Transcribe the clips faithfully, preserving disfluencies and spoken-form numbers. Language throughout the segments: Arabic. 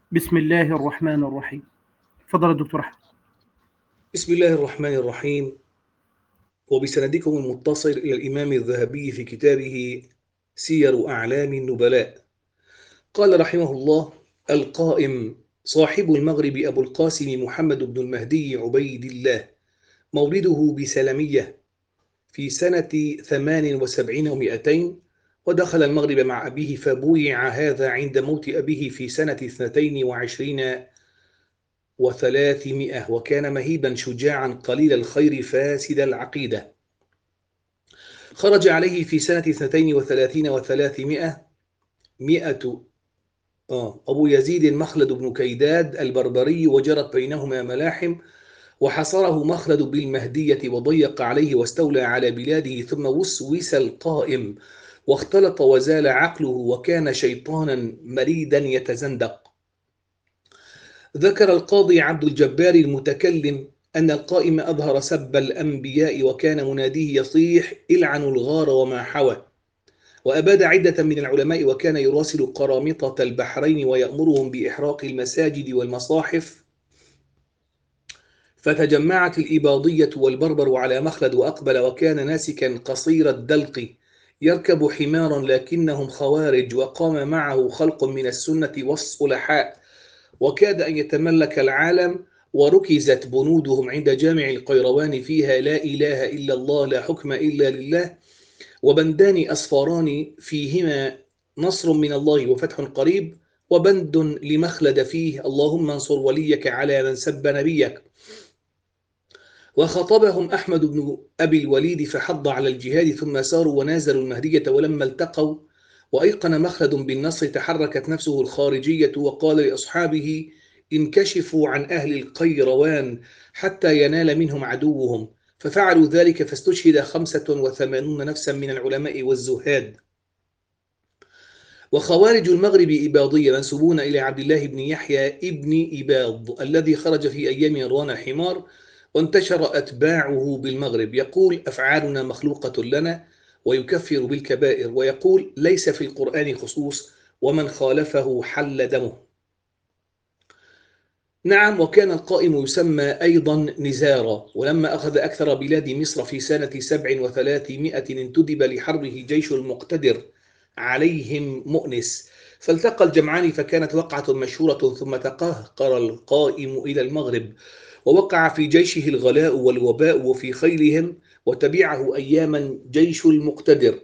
بسم الله الرحمن الرحيم. تفضل الدكتور أحمد. بسم الله الرحمن الرحيم. وبسندكم المتصل إلى الإمام الذهبي في كتابه سير أعلام النبلاء، قال رحمه الله: القائم صاحب المغرب أبو القاسم محمد بن المهدي عبيد الله، مولده بسلمية في سنة ثمان وسبعين ومئتين، ودخل المغرب مع أبيه، فبويع هذا عند موت أبيه في سنة اثنتين وعشرين وثلاثمائة، وكان مهيبا شجاعا قليل الخير فاسد العقيدة. خرج عليه في سنة اثنتين وثلاثين وثلاثمائة مئة آه أبو يزيد مخلد بن كيداد البربري، وجرت بينهما ملاحم، وحصره مخلد بالمهدية وضيق عليه واستولى على بلاده، ثم وسوس القائم واختلط وزال عقله، وكان شيطانا مريدا يتزندق. ذكر القاضي عبد الجبار المتكلم أن القائم أظهر سب الأنبياء، وكان مناديه يصيح: العنوا الغار وما حوى. وأباد عدة من العلماء، وكان يراسل قرامطة البحرين ويأمرهم بإحراق المساجد والمصاحف، فتجمعت الإباضية والبربر على مخلد وأقبل، وكان ناسكا قصير الدلق يركب حمارا، لكنهم خوارج، وقام معه خلق من السنة والصلحاء، وكاد أن يتملك العالم، وركزت بنودهم عند جامع القيروان فيها: لا إله إلا الله، لا حكم إلا لله، وبندان أصفاران فيهما نصر من الله وفتح قريب، وبند لمخلد فيه: اللهم انصر وليك على من سب نبيك. وخطبهم أحمد بن أبي الوليد فحض على الجهاد، ثم ساروا ونازلوا المهدية، ولما التقوا وأيقن مخلد بالنصر تحركت نفسه الخارجية، وقال لأصحابه: انكشفوا عن أهل القيروان حتى ينال منهم عدوهم، ففعلوا ذلك، فاستشهد خمسة وثمانون نفسا من العلماء والزهاد. وخوارج المغرب إباضية منسوبون إلى عبد الله بن يحيى ابن إباض الذي خرج في أيام مروان الحمار، وانتشر أتباعه بالمغرب، يقول: أفعالنا مخلوقة لنا، ويكفر بالكبائر، ويقول: ليس في القرآن خصوص، ومن خالفه حل دمه. نعم، وكان القائم يسمى أيضا نزارا. ولما أخذ أكثر بلاد مصر في سنة سبع وثلاثمائة انتدب لحربه جيش المقتدر عليهم مؤنس، فالتقى الجمعان، فكانت وقعة مشهورة، ثم تقهقر القائم إلى المغرب، ووقع في جيشه الغلاء والوباء وفي خيلهم، وتبعه أياما جيش المقتدر.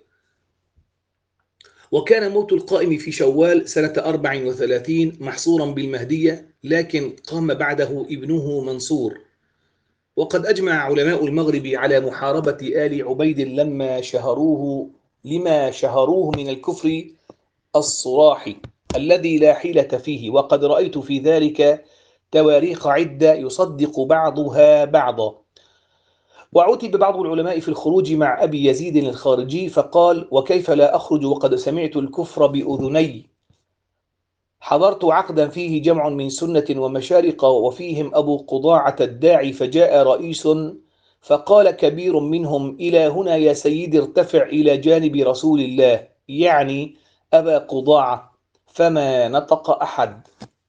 وكان موت القائم في شوال سنة أربع وثلاثين محصورا بالمهدية، لكن قام بعده ابنه منصور. وقد أجمع علماء المغرب على محاربة آل عبيد لما شهروه لما شهروه من الكفر الصراح الذي لا حيلة فيه، وقد رأيت في ذلك تواريخ عدة يصدق بعضها بعضا. وعتب بعض العلماء في الخروج مع أبي يزيد الخارجي، فقال: وكيف لا أخرج وقد سمعت الكفر بأذني؟ حضرت عقدا فيه جمع من سنة ومشارق، وفيهم أبو قضاعة الداعي، فجاء رئيس فقال كبير منهم: إلى هنا يا سيدي، ارتفع إلى جانب رسول الله، يعني أبا قضاعة، فما نطق أحد.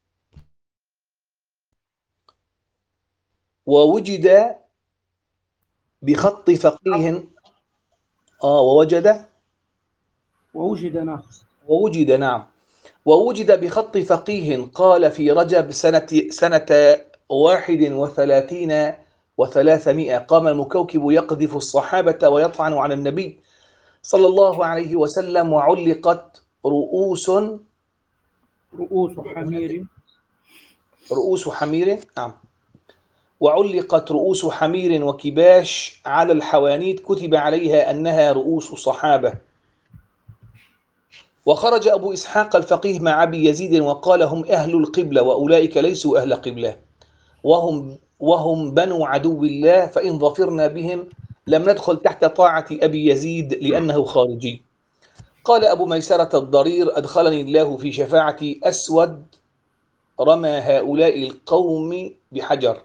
ووجد بخط فقيه آه ووجد ووجد نعم ووجد نعم ووجد بخط فقيه قال في رجب سنة سنة واحد وثلاثين وثلاثمائة: قام المكوكب يقذف الصحابة ويطعن على النبي صلى الله عليه وسلم، وعلقت رؤوس رؤوس حمير رؤوس حمير نعم وعلقت رؤوس حمير وكباش على الحوانيت، كتب عليها أنها رؤوس صحابة. وخرج أبو إسحاق الفقيه مع أبي يزيد، وقال: هم أهل القبلة، وأولئك ليسوا أهل قبلة، وهم وهم بنو عدو الله، فإن ظفرنا بهم لم ندخل تحت طاعة أبي يزيد لأنه خارجي. قال أبو ميسرة الضرير: أدخلني الله في شفاعة أسود رمى هؤلاء القوم بحجر.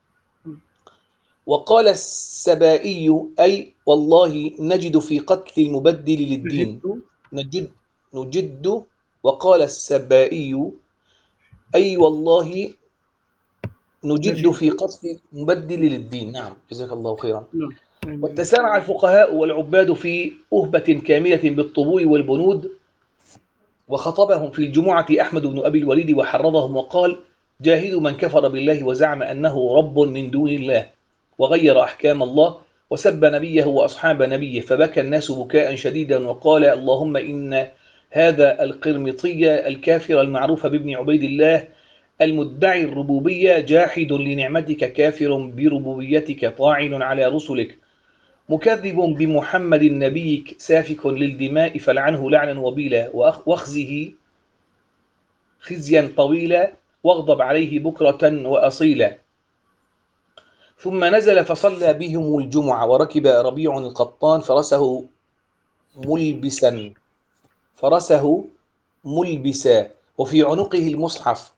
وقال السبائي: أي والله نجد في قتل المبدل للدين جد نجد نجد وقال السبائي: أي والله نجد نجد. في قتل مبدل للدين. نعم، جزاك الله خيرا. نعم. آمين. واتسارع الفقهاء والعباد في أهبة كاملة بالطبول والبنود، وخطبهم في الجمعة أحمد بن أبي الوليد وحرضهم وقال: جاهدوا من كفر بالله وزعم أنه رب من دون الله وغير أحكام الله وسب نبيه وأصحاب نبيه، فبكى الناس بكاء شديدا وقال: اللهم إن هذا القرمطي الكافر المعروف بابن عبيد الله المدعي الربوبية جاحد لنعمتك كافر بربوبيتك طاعن على رسلك مكذب بمحمد نبيك سافك للدماء فلعنه لعنا وبيلا واخزه خزيا طويلا واغضب عليه بكرة وأصيلا. ثم نزل فصلى بهم الجمعة وركب ربيع القطان فرسه ملبسا فرسه ملبسا وفي عنقه المصحف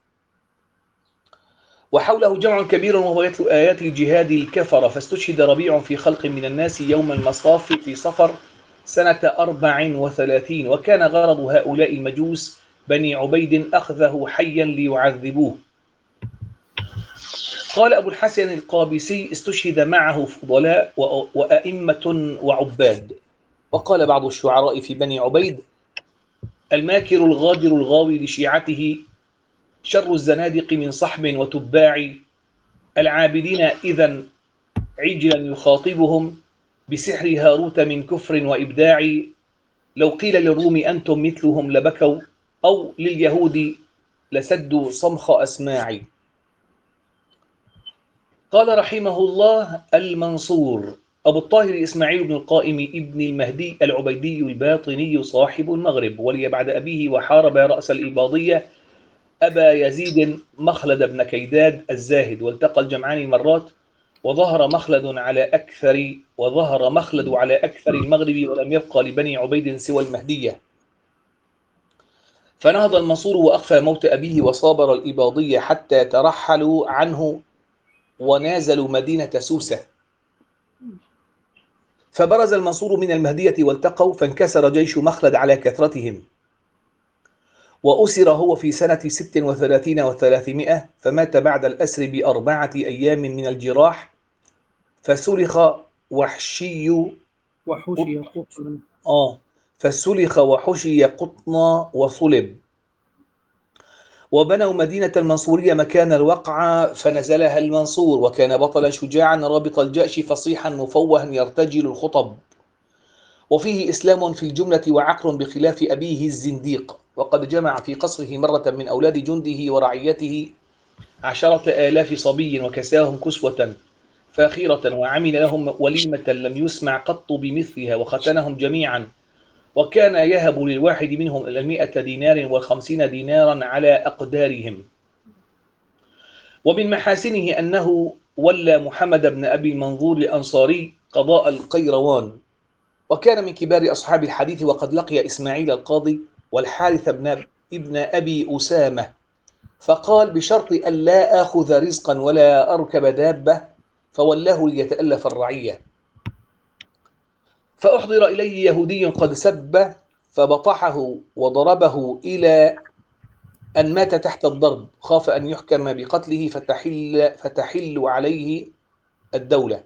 وحوله جمع كبير وهو يتلو آيات الجهاد الكفر، فاستشهد ربيع في خلق من الناس يوم المصاف في صفر سنة أربع وثلاثين، وكان غرض هؤلاء المجوس بني عبيد أخذه حيا ليعذبوه. قال أبو الحسن القابسي: استشهد معه فضلاء وأئمة وعباد. وقال بعض الشعراء في بني عبيد: الماكر الغادر الغاوي لشيعته شر الزنادق من صحب وتباع العابدين إذا عجلا يخاطبهم بسحر هاروت من كفر وإبداع. لو قيل للروم أنتم مثلهم لبكوا أو لليهود لسدوا صمخ أسماعي. قال رحمه الله المنصور أبو الطاهر إسماعيل بن القائم ابن المهدي العبيدي الباطني صاحب المغرب، ولي بعد أبيه وحارب رأس الإباضية أبا يزيد مخلد بن كيداد الزاهد، والتقى الجمعان مرات، وظهر مخلد على أكثر وظهر مخلد على أكثر المغرب، ولم يبقى لبني عبيد سوى المهدية. فنهض المنصور وأخفى موت أبيه وصابر الإباضية حتى ترحلوا عنه ونازلوا مدينة سوسة. فبرز المنصور من المهدية والتقوا، فانكسر جيش مخلد على كثرتهم، وأسر هو في سنة ست وثلاثين وثلاثمائة، فمات بعد الأسر بأربعة أيام من الجراح، فسلخ وحشي وحشي قطنا. آه فسلخ وحشي قطنا وصلب. وبنوا مدينة المنصورية مكان الوقعة فنزلها المنصور، وكان بطلا شجاعا رابط الجأش فصيحا مفوها يرتجل الخطب، وفيه إسلام في الجملة وعقل بخلاف أبيه الزنديق. وقد جمع في قصره مرة من أولاد جنده ورعيته عشرة آلاف صبي وكساهم كسوة فاخرة، وعمل لهم وليمة لم يسمع قط بمثلها، وختنهم جميعا، وكان يهب للواحد منهم المئة دينار والخمسين دينارا على أقدارهم. ومن محاسنه أنه ولى محمد بن أبي المنظور الأنصاري قضاء القيروان، وكان من كبار أصحاب الحديث، وقد لقي إسماعيل القاضي والحارث بن ابن أبي أسامة، فقال: بشرط أن لا آخذ رزقا ولا أركب دابة، فولاه ليتألف الرعية. فأحضر إليه يهودي قد سب فبطحه وضربه إلى أن مات تحت الضرب، خاف أن يحكم بقتله فتحل, فتحل عليه الدولة.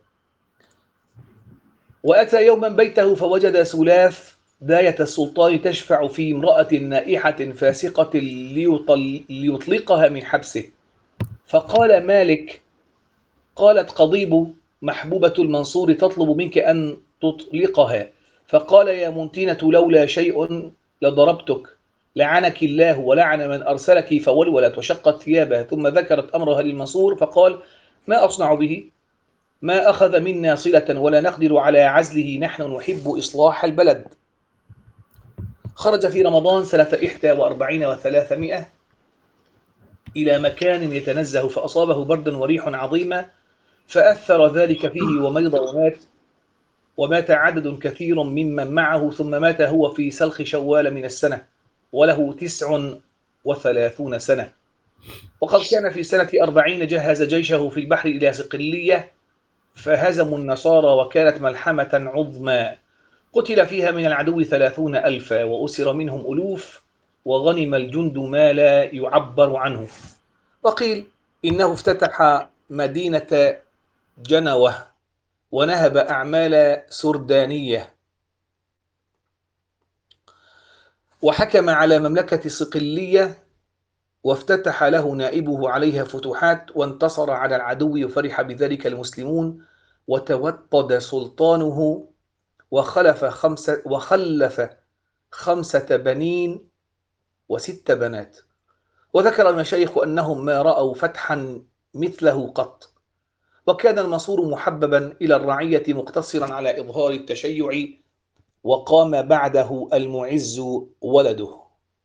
وأتى يوما بيته فوجد سلاف داية السلطان تشفع في امرأة نائحة فاسقة ليطل ليطلقها من حبسه، فقال: مالك؟ قالت: قضيب محبوبة المنصور تطلب منك أن تطلقها. فقال: يا منتنة لولا شيء لضربتك، لعنك الله ولعن من أرسلك، فولولت وشقت ثيابها، ثم ذكرت أمرها للمنصور فقال: ما أصنع به؟ ما أخذ منا صلة ولا نقدر على عزله، نحن نحب إصلاح البلد. خرج في رمضان سنة إحدى وأربعين وثلاثمائة إلى مكان يتنزه، فأصابه برد وريح عظيمة فأثر ذلك فيه ومرض ومات، ومات عدد كثير ممن معه، ثم مات هو في سلخ شوال من السنة وله تسع وثلاثون سنة. وقد كان في سنة أربعين جهز جيشه في البحر إلى صقلية فهزموا النصارى، وكانت ملحمة عظمى قتل فيها من العدو ثلاثون ألفا وأسر منهم ألوف، وغنم الجند ما لا يعبر عنه. وقيل إنه افتتح مدينة جنوة ونهب أعمال سردانية، وحكم على مملكة صقلية وافتتح له نائبه عليها فتوحات، وانتصر على العدو وفرح بذلك المسلمون، وتوطد سلطانه وخلف خمسة وخلف خمسة بنين وست بنات. وذكر المشايخ أنهم ما رأوا فتحا مثله قط. وكان المنصور محببا إلى الرعية مقتصرا على إظهار التشيع، وقام بعده المعز ولده.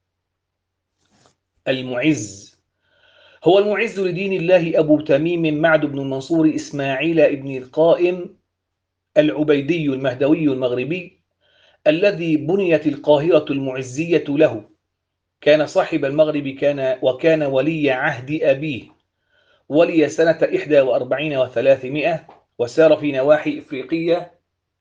المعز هو المعز لدين الله أبو تميم معد بن المنصور إسماعيل بن القائم العبيدي المهدوي المغربي، الذي بنيت القاهرة المعزية له. كان صاحب المغرب كان وكان ولي عهد أبيه، ولي سنة إحدى وأربعين وثلاثمائة، وسار في نواحي إفريقية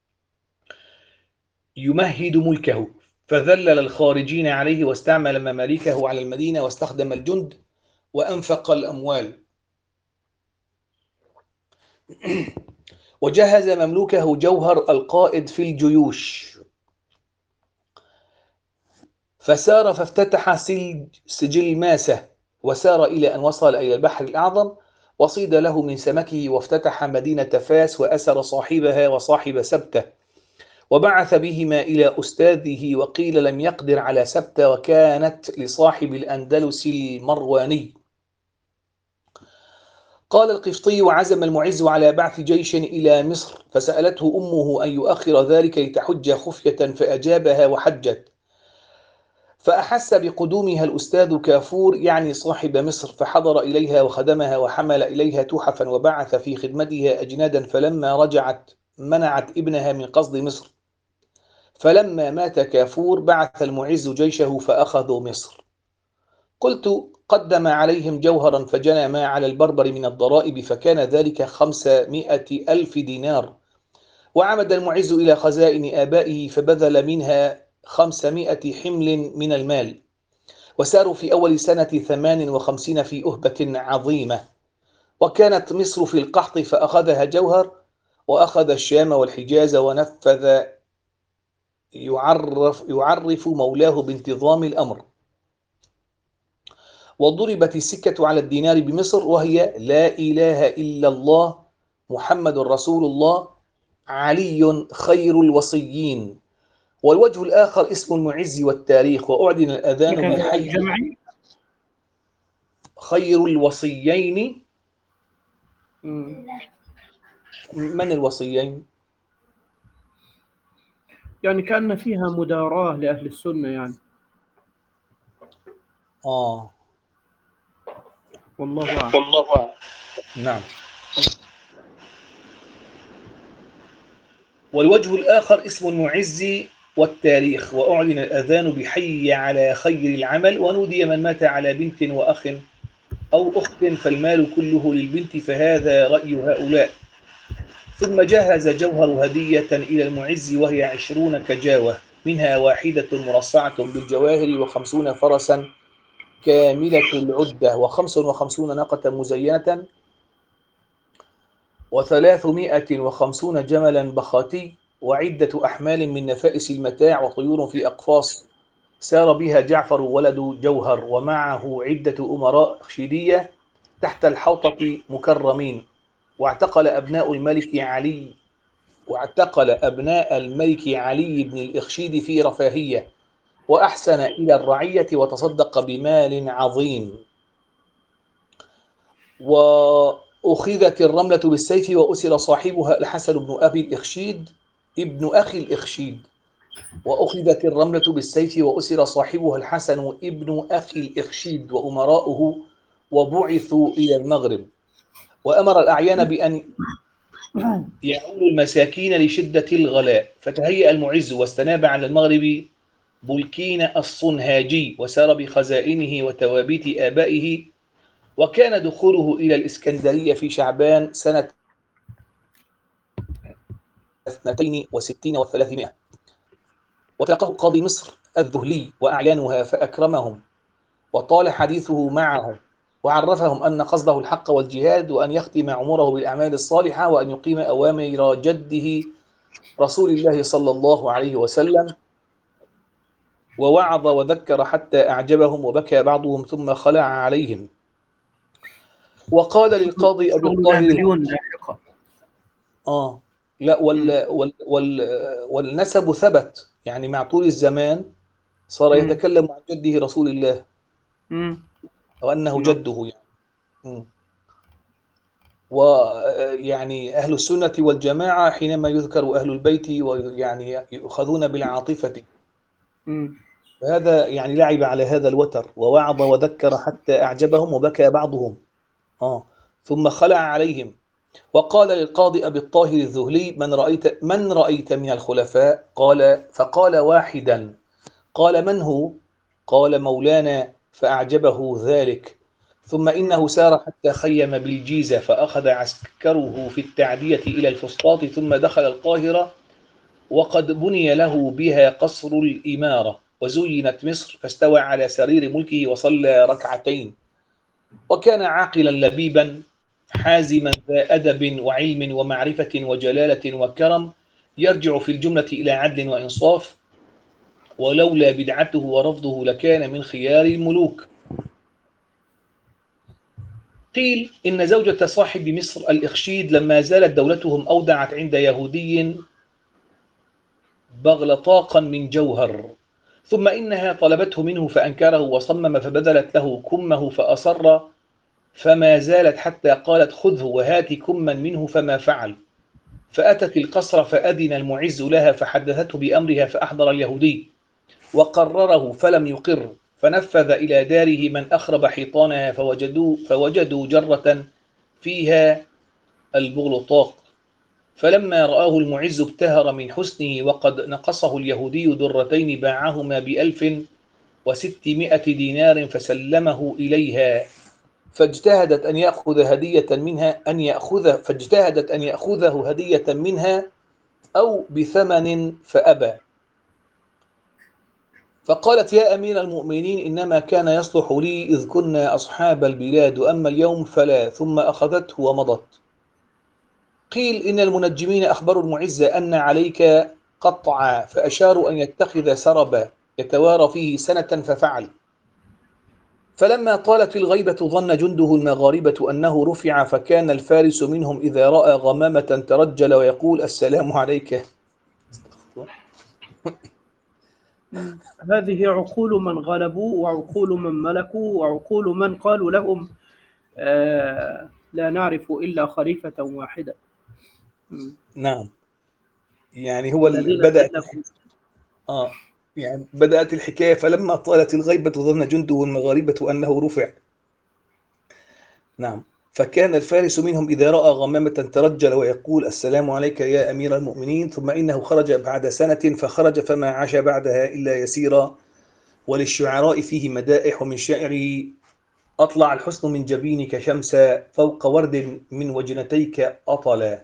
يمهد ملكه، فذلل الخارجين عليه واستعمل مماليكه على المدينة، واستخدم الجند وأنفق الأموال، وجهز مملوكه جوهر القائد في الجيوش، فسار فافتتح سجل ماسة، وسار إلى أن وصل إلى البحر الأعظم، وصيد له من سمكه، وافتتح مدينة فاس، وأسر صاحبها وصاحب سبتة، وبعث بهما إلى أستاذه، وقيل لم يقدر على سبتة، وكانت لصاحب الأندلس المرواني. قال القفطي: وعزم المعز على بعث جيش إلى مصر، فسألته أمه أن يؤخر ذلك لتحج خفية، فأجابها وحجت. فأحس بقدومها الأستاذ كافور يعني صاحب مصر، فحضر إليها وخدمها، وحمل إليها تحفا، وبعث في خدمتها أجنادا، فلما رجعت منعت ابنها من قصد مصر. فلما مات كافور بعث المعز جيشه فأخذوا مصر. قلت: قدم عليهم جوهرا فجنى ما على البربر من الضرائب، فكان ذلك خمسمائة ألف دينار. وعمد المعز إلى خزائن آبائه فبذل منها خمسمائة حمل من المال، وساروا في أول سنة ثمان وخمسين في أهبة عظيمة. وكانت مصر في القحط فأخذها جوهر، وأخذ الشام والحجاز، ونفذ يعرف, يعرف مولاه بانتظام الأمر. وضربت السكة على الدينار بمصر، وهي: لا إله إلا الله محمد رسول الله علي خير الوصيين. والوجه الآخر اسم المعز والتاريخ، وأعلن الأذان بحي جمعي خير الوصيين. مم. من الوصيين؟ يعني كأن فيها مداراة لأهل السنة يعني. آه والله أعلم. والله أعلم. نعم. والوجه الآخر اسم المعز والتاريخ، وأعلن الأذان بحي على خير العمل، ونودي من مات على بنت وأخ أو أخت فالمال كله للبنت، فهذا رأي هؤلاء. ثم جهز جوهر هدية إلى المعز، وهي عشرون كجاوة، منها واحدة مرصعة بالجواهر، وخمسون فرسا كاملة العدة، وخمس وخمسون ناقة مزينة، وثلاثمائة وخمسون جملا بخاتي، وعدة أحمال من نفائس المتاع، وطيور في أقفاص. سار بها جعفر ولد جوهر، ومعه عدة أمراء خشيدية تحت الحوطة مكرمين. واعتقل أبناء الملك علي واعتقل أبناء الملك علي بن الإخشيد في رفاهية، وأحسن إلى الرعية، وتصدق بمال عظيم. وأخذت الرملة بالسيف، وأسر صاحبها الحسن بن أبي الإخشيد ابن أخي الإخشيد وأخذت الرملة بالسيف وأسر صاحبها الحسن ابن أخي الإخشيد وأمراؤه، وبعثوا إلى المغرب. وأمر الأعيان بأن يعولوا المساكين لشدة الغلاء، فتهيأ المعز واستناب على المغرب بلكين الصنهاجي، وسار بخزائنه وتوابيت آبائه. وكان دخوله إلى الإسكندرية في شعبان سنة اثنتين وستين وثلاثمائة، وتلقاه قاضي مصر الذهلي وأعيانها فأكرمهم، وطال حديثه معهم، وعرفهم أن قصده الحق والجهاد، وأن يختم عمره بالأعمال الصالحة، وأن يقيم أوامر جده رسول الله صلى الله عليه وسلم. ووعظ وذكر حتى أعجبهم، وبكى بعضهم ثم خلع عليهم. وقال للقاضي أبي شغل الطاهر نابليون لاحقا. آه لا وال وال وال والنسب ثبت، يعني مع طول الزمان صار مم. يتكلم عن جده رسول الله، مم. أو أنه نعم. جده يعني. مم. ويعني أهل السنة والجماعة حينما يذكر أهل البيت ويعني يؤخذون بالعاطفة، مم. هذا يعني لعب على هذا الوتر. ووعظ وذكر حتى أعجبهم، وبكى بعضهم آه ثم خلع عليهم. وقال للقاضي أبي الطاهر الذهلي: من رأيت من رأيت من الخلفاء؟ قال فقال: واحدا. قال: من هو؟ قال: مولانا. فأعجبه ذلك. ثم إنه سار حتى خيم بالجيزة، فأخذ عسكره في التعدية إلى الفسطاط، ثم دخل القاهرة، وقد بني له بها قصر الإمارة، وزينت مصر، فاستوى على سرير ملكه وصلى ركعتين. وكان عاقلا لبيبا حازما ذا أدب وعلم ومعرفة وجلالة وكرم، يرجع في الجملة إلى عدل وإنصاف، ولولا بدعته ورفضه لكان من خيار الملوك. قيل إن زوجة صاحب مصر الإخشيد لما زالت دولتهم أودعت عند يهودي بغلطاقا من جوهر، ثم إنها طلبته منه فأنكره وصمم، فبذلت له كمه فأصر، فما زالت حتى قالت: خذه وهات كما منه، فما فعل. فأتت القصر فأذن المعز لها، فحدثته بأمرها، فأحضر اليهودي وقرره فلم يقر، فنفذ إلى داره من أخرب حيطانها، فوجدوا, فوجدوا جرة فيها البغلطاق. فلما رآه المعز ابتهر من حسنه، وقد نقصه اليهودي درتين باعهما بألف وستمائة دينار، فسلمه إليها، فاجتهدت أن يأخذ هدية منها أن يأخذ فاجتهدت أن يأخذه هدية منها أو بثمن، فأبى. فقالت: يا أمير المؤمنين، إنما كان يصلح لي إذ كنا أصحاب البلاد، أما اليوم فلا. ثم أخذته ومضت. قيل إن المنجمين أخبروا المعز أن عليك قطعا، فأشاروا أن يتخذ سربا يتوارى فيه سنة، ففعل. فلما طالت الغيبة ظن جنده المغاربة أنه رفع، فكان الفارس منهم إذا رأى غمامة ترجل ويقول: السلام عليك. هذه عقول من غلبوا، وعقول من ملكوا، وعقول من قالوا لهم آه لا نعرف إلا خليفة واحدة. نعم، يعني هو والذين بدأت سلكوا آه يعني بدأت الحكاية: فلما طالت الغيبة ظن جنده المغاربة أنه رفع. نعم. فكان الفارس منهم إذا رأى غمامة ترجل ويقول: السلام عليك يا أمير المؤمنين. ثم إنه خرج بعد سنة، فخرج فما عاش بعدها إلا يسيرا. وللشعراء فيه مدائح، ومن شعره: أطلع الحسن من جبينك شمسا، فوق ورد من وجنتيك أطلا،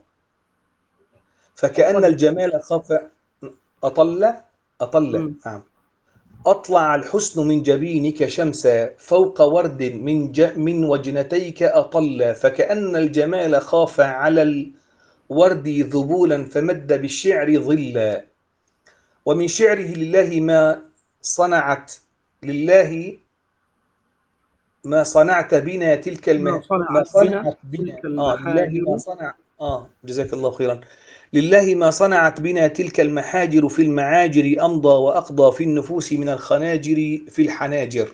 فكأن الجمال خاف. أطل أطل نعم. أطلع الحسن من جبينك شمسا، فوق ورد من ج... من وجنتيك أطل، فكأن الجمال خاف على الورد ذبولا، فمد بالشعر ظلا. ومن شعره: لله ما صنعت لله ما صنعت بنا تلك الم... ما ما صنعت بنا صنعت بنا تلك آه لله ما المحاجر. صنع آه جزاك الله خيرا. لله ما صنعت بنا تلك المحاجر، في المعاجر أمضى، وأقضى في النفوس من الخناجر في الحناجر.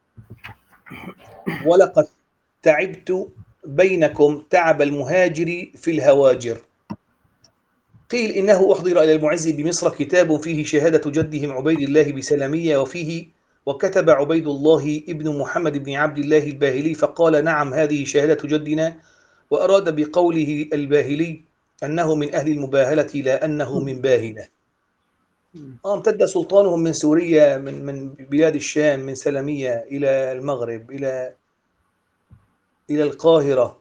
ولقد تعبت بينكم تعب المهاجر في الهواجر. قيل إنه أحضر إلى المعز بمصر كتاب فيه شهادة جدهم عبيد الله بسلمية، وفيه: وكتب عبيد الله ابن محمد بن عبد الله الباهلي، فقال: نعم، هذه شهادة جدنا. وأراد بقوله الباهلي أنه من أهل المباهلة، لا أنه من باهلة. امتد سلطانهم من سوريا، من من بلاد الشام، من سلمية إلى المغرب، إلى إلى القاهرة.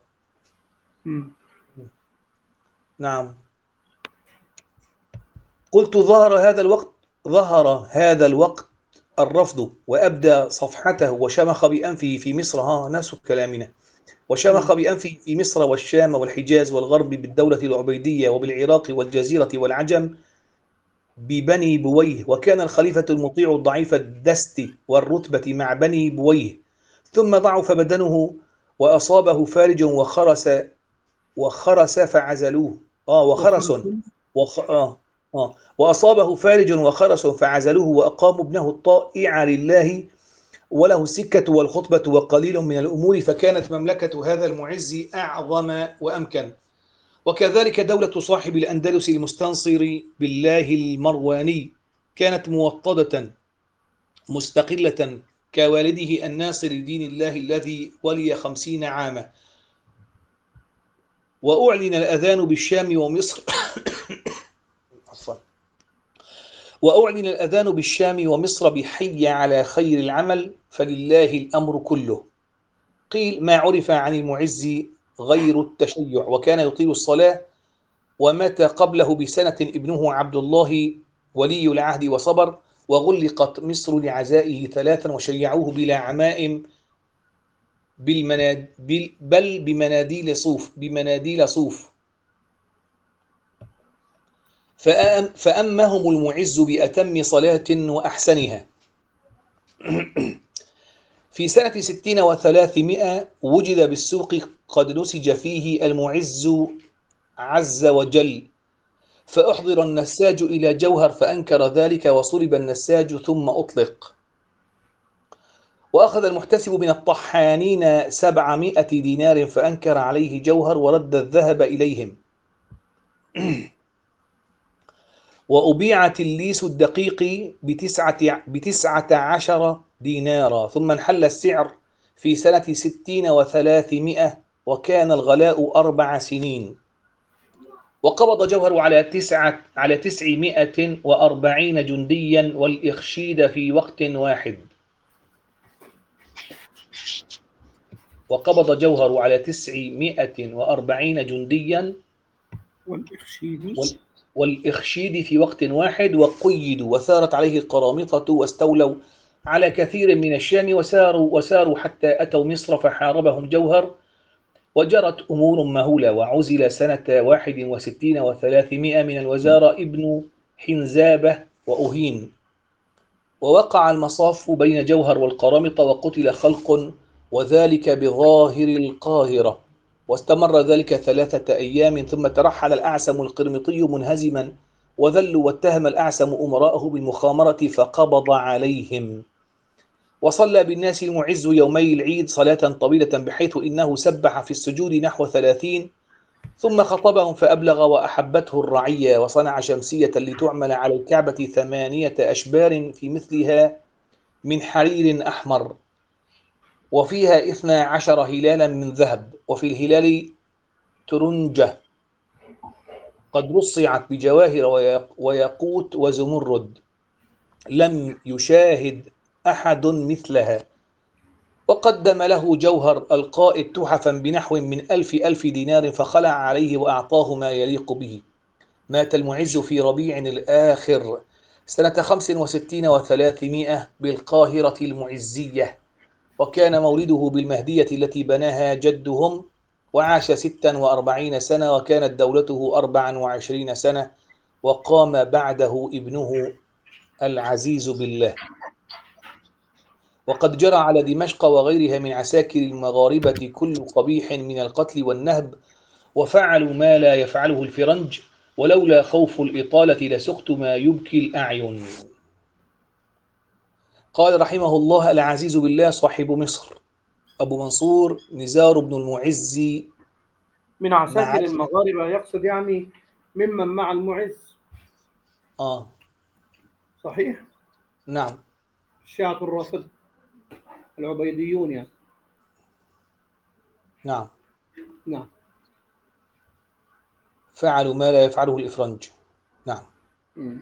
نعم. قلت: ظهر هذا الوقت ظهر هذا الوقت الرفض وأبدى صفحته وشمخ بأنفه في مصر، ها ناس كلامنا، وشمخ مم. بأنفه في مصر والشام والحجاز والغرب بالدولة العبيدية وبالعراق والجزيرة والعجم ببني بويه، وكان الخليفة المطيع الضعيف الدستي والرتبة مع بني بويه، ثم ضعف بدنه وأصابه فارج وخرس وخرس فعزلوه. آه وخرس وخرسون. وخ... آه آه وأصابه فارج وخرس فعزلوه وأقاموا ابنه الطائع لله وله السكة والخطبة وقليل من الأمور، فكانت مملكة هذا المعز أعظم وأمكن. وكذلك دولة صاحب الأندلس المستنصر بالله المرواني كانت موطدة مستقلة كوالده الناصر لدين الله الذي ولي خمسين عاما. وأعلن الأذان بالشام ومصر عفوا وأعلن الأذان بالشام ومصر بحي على خير العمل فلله الأمر كله. قيل ما عرف عن المعز غير التشيع، وكان يطيل الصلاة، ومات قبله بسنة ابنه عبد الله ولي العهد وصبر، وغلقت مصر لعزائه ثلاثا وشيعوه بلا عمائم بالمناد... بل... بل بمناديل صوف بمناديل صوف فأم... فأمهم المعز بأتم صلاة وأحسنها. في سنة ستين وثلاثمائة وجد بالسوق قد نسج فيه المعز عز وجل، فأحضر النساج إلى جوهر فأنكر ذلك وصلب النساج ثم أطلق. وأخذ المحتسب من الطحانين سبعمائة دينار فأنكر عليه جوهر ورد الذهب إليهم. وأبيعت الليس الدقيق بتسعة, بتسعة عشر دينارا، ثم انحل السعر في سنة ستين وثلاثمائة وكان الغلاء أربع سنين. وقبض جوهر على تسعة على تسعمائة وأربعين جنديا والإخشيد في وقت واحد. وقبض جوهر على تسعمائة وأربعين جنديا والإخشيد والإخشيد في وقت واحد، وقيدوا وثارت عليه القرامطة واستولوا على كثير من الشام وساروا وساروا حتى أتوا مصر فحاربهم جوهر، وجرت أمور مهولة. وعزل سنة واحد وستين وثلاثمائة من الوزارة ابن حنزابة وأهين، ووقع المصاف بين جوهر والقرامطة وقتل خلق، وذلك بظاهر القاهرة. واستمر ذلك ثلاثة أيام ثم ترحل الأعسم القرمطي منهزما، وذلوا واتهم الأعسم أمراءه بالمخامرة فقبض عليهم. وصلى بالناس المعز يومي العيد صلاة طويلة بحيث إنه سبح في السجود نحو ثلاثين، ثم خطبهم فأبلغ وأحبته الرعية، وصنع شمسية لتعمل على الكعبة ثمانية أشبار في مثلها من حرير أحمر، وفيها اثنا عشر هلالا من ذهب، وفي الهلال ترنجة قد رصعت بجواهر وياقوت وزمرد لم يشاهد أحد مثلها. وقدم له جوهر القائد تحفا بنحو من ألف ألف دينار فخلع عليه وأعطاه ما يليق به. مات المعز في ربيع الآخر سنة خمس وستين وثلاثمائة بالقاهرة المعزية، وكان مولده بالمهدية التي بناها جدهم، وعاش ستا وأربعين سنة وكانت دولته أربعا وعشرين سنة، وقام بعده ابنه العزيز بالله. وقد جرى على دمشق وغيرها من عساكر المغاربة كل قبيح من القتل والنهب، وفعلوا ما لا يفعله الفرنج، ولولا خوف الإطالة لسقت ما يبكي الأعين. قال رحمه الله العزيز بالله صاحب مصر أبو منصور نزار بن المعز من عساكر مع المغاربة يقصد يعني ممن مع المعز. آه صحيح. نعم الشيعة الرافضة العبيديون يعني. نعم نعم. فعلوا ما لا يفعله الإفرنج. نعم. م.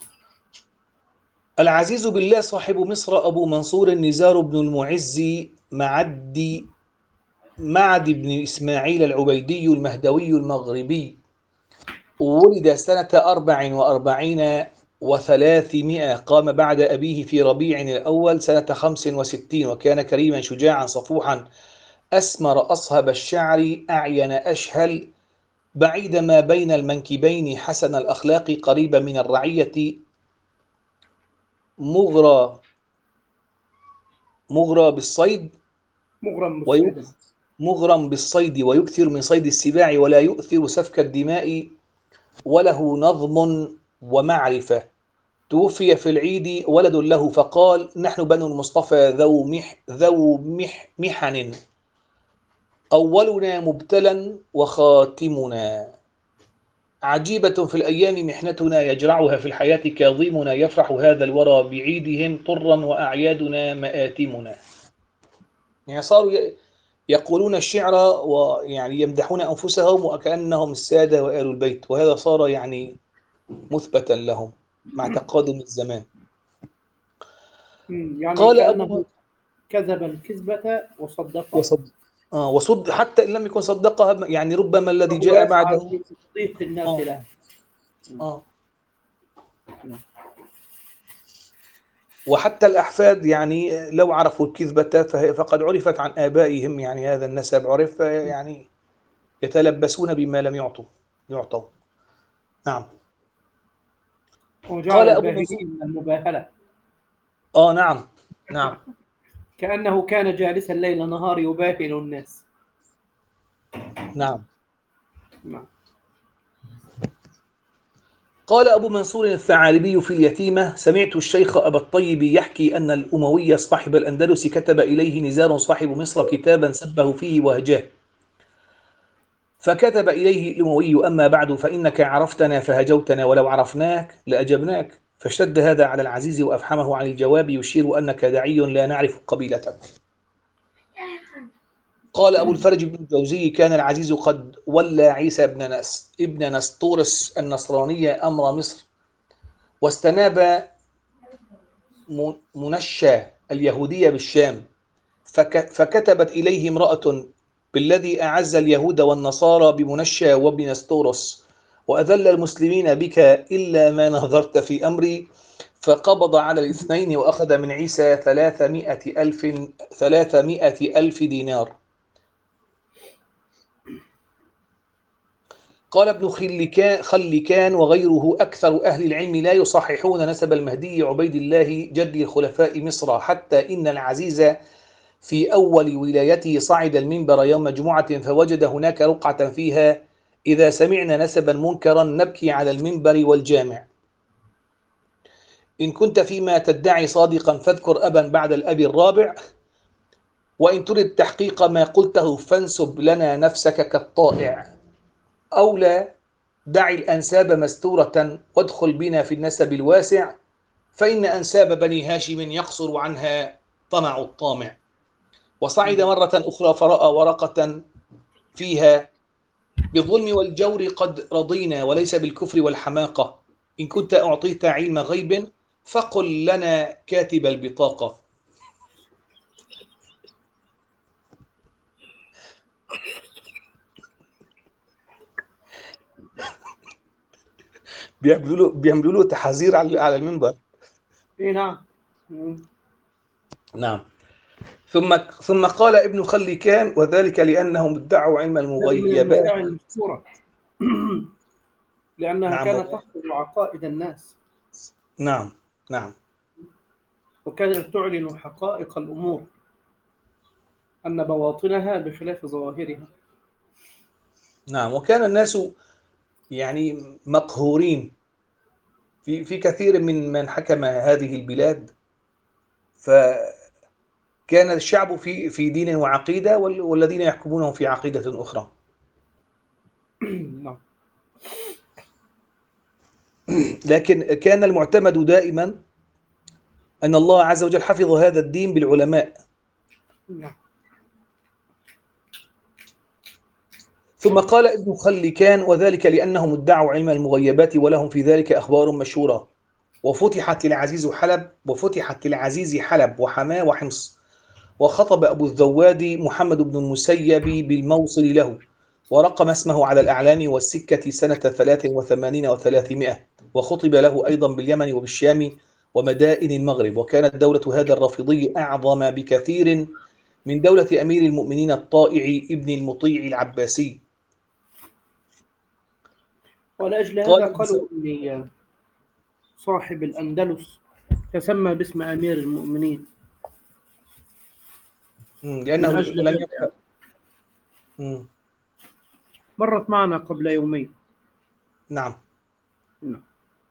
العزيز بالله صاحب مصر أبو منصور نزار بن المعز معد معد بن إسماعيل العبيدي المهدوي المغربي، ولد سنة أربع وأربعين وثلاثمائة قام بعد أبيه في ربيع الأول سنة خمس وستين، وكان كريما شجاعا صفوحا أسمر أصهب الشعر أعين أشهل بعيد ما بين المنكبين حسن الأخلاق قريب من الرعية مغرى مغرى بالصيد مغرم ويكثر بالصيد. مغرم بالصيد ويكثر من صيد السباع ولا يؤثر سفك الدماء وله نظم ومعرفة. توفي في العيد ولد له فقال نحن بنو المصطفى ذو مح ذو مح محن أولنا مبتلا وخاتمنا عجيبة في الأيام محنتنا يجرعها في الحياة كاظمنا يفرح هذا الورى بعيدهم طرا وأعيادنا مآتمنا. يعني صاروا يقولون الشعر ويعني يمدحون أنفسهم وكأنهم السادة وآل البيت، وهذا صار يعني مثبتا لهم مع تقادم الزمان. يعني قال كأنه أبو كذب الكذبة وصدقها وصد آه وصد حتى إن لم يكن صدقها، يعني ربما الذي وهو جاء يسعى بعده في تصديق الناس آه له. آه وحتى الأحفاد يعني لو عرفوا الكذبة فقد عرفت عن آبائهم، يعني هذا النسب عرف، يعني يتلبسون بما لم يعطوا يعطوا. نعم. وجعل قال أبو منصور الباهلين من المباهلة، آه نعم نعم كأنه كان جالسا ليل نهار يباهل الناس. نعم. نعم. قال أبو منصور الثعالبي في اليتيمة سمعت الشيخ أبا الطيب يحكي أن الأموي صاحب الأندلس كتب إليه نزار صاحب مصر كتابا سبه فيه وهجاه، فكتب إليه الأموي أما بعد فإنك عرفتنا فهجوتنا ولو عرفناك لأجبناك، فاشتد هذا على العزيز وأفحمه عن الجواب يشير أنك داعي لا نعرف قبيلتك. قال أبو الفرج بن الجوزي كان العزيز قد ولى عيسى بن نس ابن نسطورس النصرانية أمر مصر، واستناب منشى اليهودية بالشام، فكتبت إليه امرأة بالذي أعز اليهود والنصارى بمنشى وابن نسطورس وأذل المسلمين بك إلا ما نظرت في أمري، فقبض على الاثنين وأخذ من عيسى ثلاثمائة ألف ثلاثمائة ألف دينار. قال ابن خلكان, خلكان وغيره أكثر أهل العلم لا يصححون نسب المهدي عبيد الله جد الخلفاء مصر، حتى إن العزيز في أول ولايته صعد المنبر يوم جمعة فوجد هناك رقعة فيها إذا سمعنا نسبا منكرا نبكي على المنبر والجامع، إن كنت فيما تدعي صادقا فاذكر أبا بعد الأب الرابع، وإن تريد تحقيق ما قلته فانسب لنا نفسك كالطائع، أو لا دع الأنساب مستورة وادخل بنا في النسب الواسع، فإن أنساب بني هاشم يقصر عنها طمع الطامع. وصعد مرة أخرى فرأى ورقة فيها بالظلم والجور قد رضينا وليس بالكفر والحماقة، إن كنت أعطيت علم غيب فقل لنا كاتب البطاقة. بيعملوا له بيعملوا له تحذير على على المنبر. إيه نعم. نعم. ثم ثم قال ابن خلكان وذلك لأنهم ادعوا علم هذه من المغيبات. المداعي المشهورة لأنها نعم كانت تحصل عقائد الناس، نعم نعم وكانت تعلن حقائق الأمور أن بواطنها بخلاف ظواهرها. نعم. وكان الناس يعني مقهورين في في كثير من من حكم هذه البلاد، فكان الشعب في في دين وعقيدة والذين يحكمونهم في عقيدة أخرى. نعم. لكن كان المعتمد دائما أن الله عز وجل حفظ هذا الدين بالعلماء. نعم. ثم قال ابن خلكان وذلك لأنهم ادعوا علم المغيبات ولهم في ذلك أخبار مشهورة، وفتحت العزيز حلب وفتحت العزيز حلب وحماة وحمص، وخطب أبو الذواد محمد بن المسيب بالموصل له، ورقم اسمه على الأعلام والسكة سنة ثلاث وثمانين وثلاثمائة، وخطب له أيضا باليمن وبالشام ومدائن المغرب، وكانت دولة هذا الرافضي أعظم بكثير من دولة أمير المؤمنين الطائع ابن المطيع العباسي. ولأجل هذا قال قالوا إن صاحب الأندلس تسمى باسم أمير المؤمنين لأنه من أجل لم هذا يبقى. يعني. مرت معنا قبل يومين. نعم. نعم.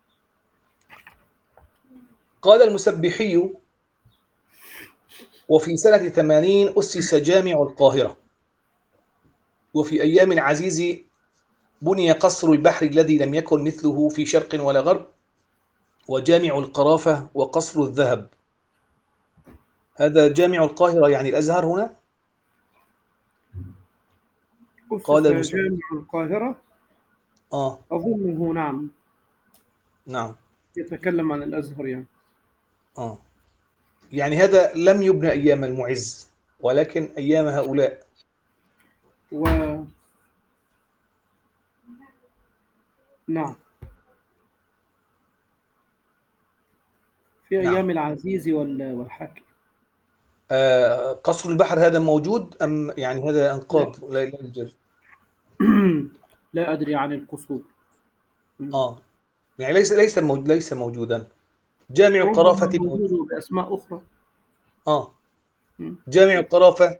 قال المسبحي: وفي سنة ثمانين أسس جامع القاهرة، وفي أيام العزيز بني قصر البحر الذي لم يكن مثله في شرق ولا غرب، وجامع القرافة وقصر الذهب. هذا جامع القاهرة يعني الأزهر هنا. قال أسس المسبحي. جامع القاهرة. آه أظنه نعم. نعم. يتكلم عن الأزهر يعني. آه يعني هذا لم يبنى أيام المعز ولكن أيام هؤلاء. و نعم في نعم. أيام العزيز وال- والحاكم. آه قصر البحر هذا موجود أم يعني هذا لا. أنقاض لا لا يوجد؟ لا أدري عن القصور. آه يعني ليس ليس موجود ليس موجودا. جامع ربما القرافة موجود موجود. بأسماء أخرى. آه جامع القرافة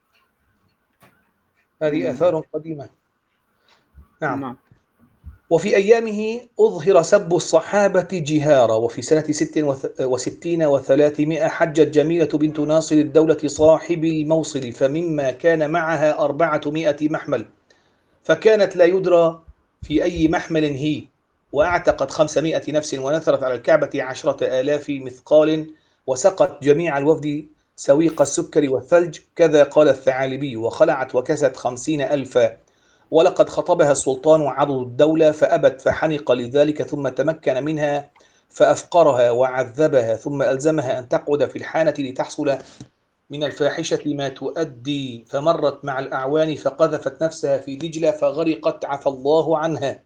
هذه آثار قديمة. نعم. نعم. وفي أيامه أظهر سب الصحابة جهارا، وفي سنة ست وستين وثلاثمائة حجت جميلة بنت ناصر الدولة صاحب الموصل، فمما كان معها أربعمائة محمل، فكانت لا يدرى في أي محمل هي، وأعتقت خمسمائة نفس، ونثرت على الكعبة عشرة آلاف مثقال، وسقت جميع الوفد سويق السكر والثلج، كذا قال الثعالبي، وخلعت وكست خمسين ألفا، ولقد خطبها السلطان عضد الدولة فأبت فحنق لذلك، ثم تمكن منها فأفقرها وعذبها، ثم ألزمها أن تقعد في الحانة لتحصل من الفاحشة ما تؤدي، فمرت مع الأعوان فقذفت نفسها في دجلة فغرقت عفى الله عنها.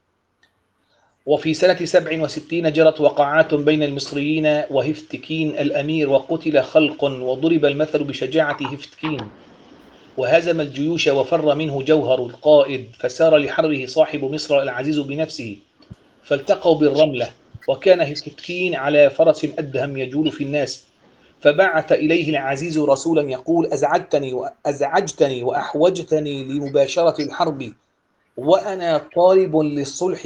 وفي سنة سبع وستين جرت وقعات بين المصريين وهفتكين الأمير، وقتل خلق، وضرب المثل بشجاعة هفتكين، وهزم الجيوش وفر منه جوهر القائد، فسار لحربه صاحب مصر العزيز بنفسه، فالتقوا بالرملة، وكان هفتكين على فرس أدهم يجول في الناس، فبعث إليه العزيز رسولا يقول: أزعجتني وأزعجتني وأحوجتني لمباشرة الحرب، وأنا طالب للصلح،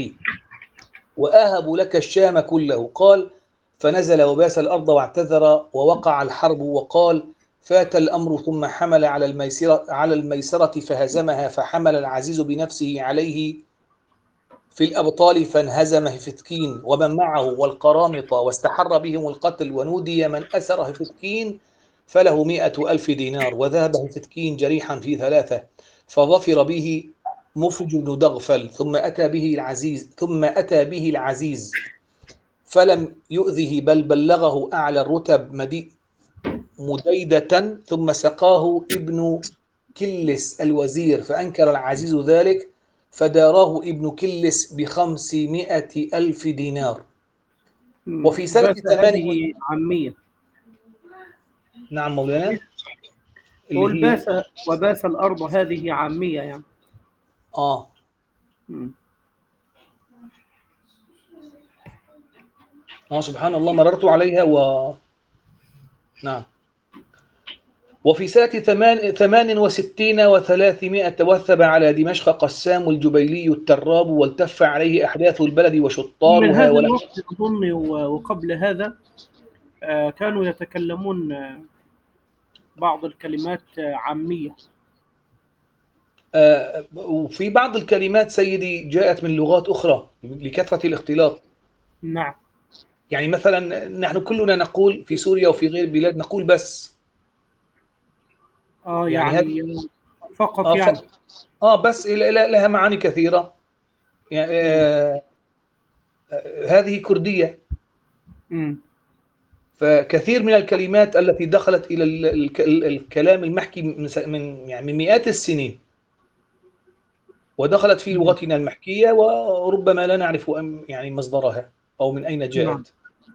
وأهب لك الشام كله. قال: فنزل وباس الأرض واعتذر، ووقع الحرب، وقال: فات الأمر، ثم حمل على الميسرة, على الميسرة فهزمها، فحمل العزيز بنفسه عليه في الأبطال فانهزم هفتكين ومن معه والقرامطة، واستحر بهم القتل، ونودي من أسر هفتكين فله مئة ألف دينار، وذهب هفتكين جريحا في ثلاثة، فظفر به مفرج بن دغفل، ثم أتى به العزيز ثم أتى به العزيز فلم يؤذه، بل بلغه أعلى الرتب مدي مديدة، ثم سقاه ابن كلس الوزير، فأنكر العزيز ذلك، فداراه ابن كلس بخمسمائة ألف دينار. وفي سنة بس ثمانية. هذه عامية. نعم مولانا. اللي قول هي باس وباس الأرض هذه عامية يعني. آه مم. آه سبحان الله، مررت عليها و نعم. وفي سنة ثمان, ثمان وستين وثلاثمائة توثب على دمشق قسام الجبيلي التراب، والتف عليه أحداث البلد من وشطارها، هذا ولا الوقت أظن وقبل هذا كانوا يتكلمون بعض الكلمات عامية. آه وفي بعض الكلمات سيدي جاءت من لغات أخرى لكثرة الاختلاط. نعم. يعني مثلا نحن كلنا نقول في سوريا وفي غير البلاد نقول بس. آه يعني هذه يعني فقط آه, يعني. ف... آه بس لها معاني كثيرة. يعني آه آه هذه كردية. مم. فكثير من الكلمات التي دخلت إلى ال... ال... الكلام المحكي من يعني من مئات السنين، ودخلت في مم. لغتنا المحكية، وربما لا نعرف يعني مصدرها. أو من أين نعم. جاءت.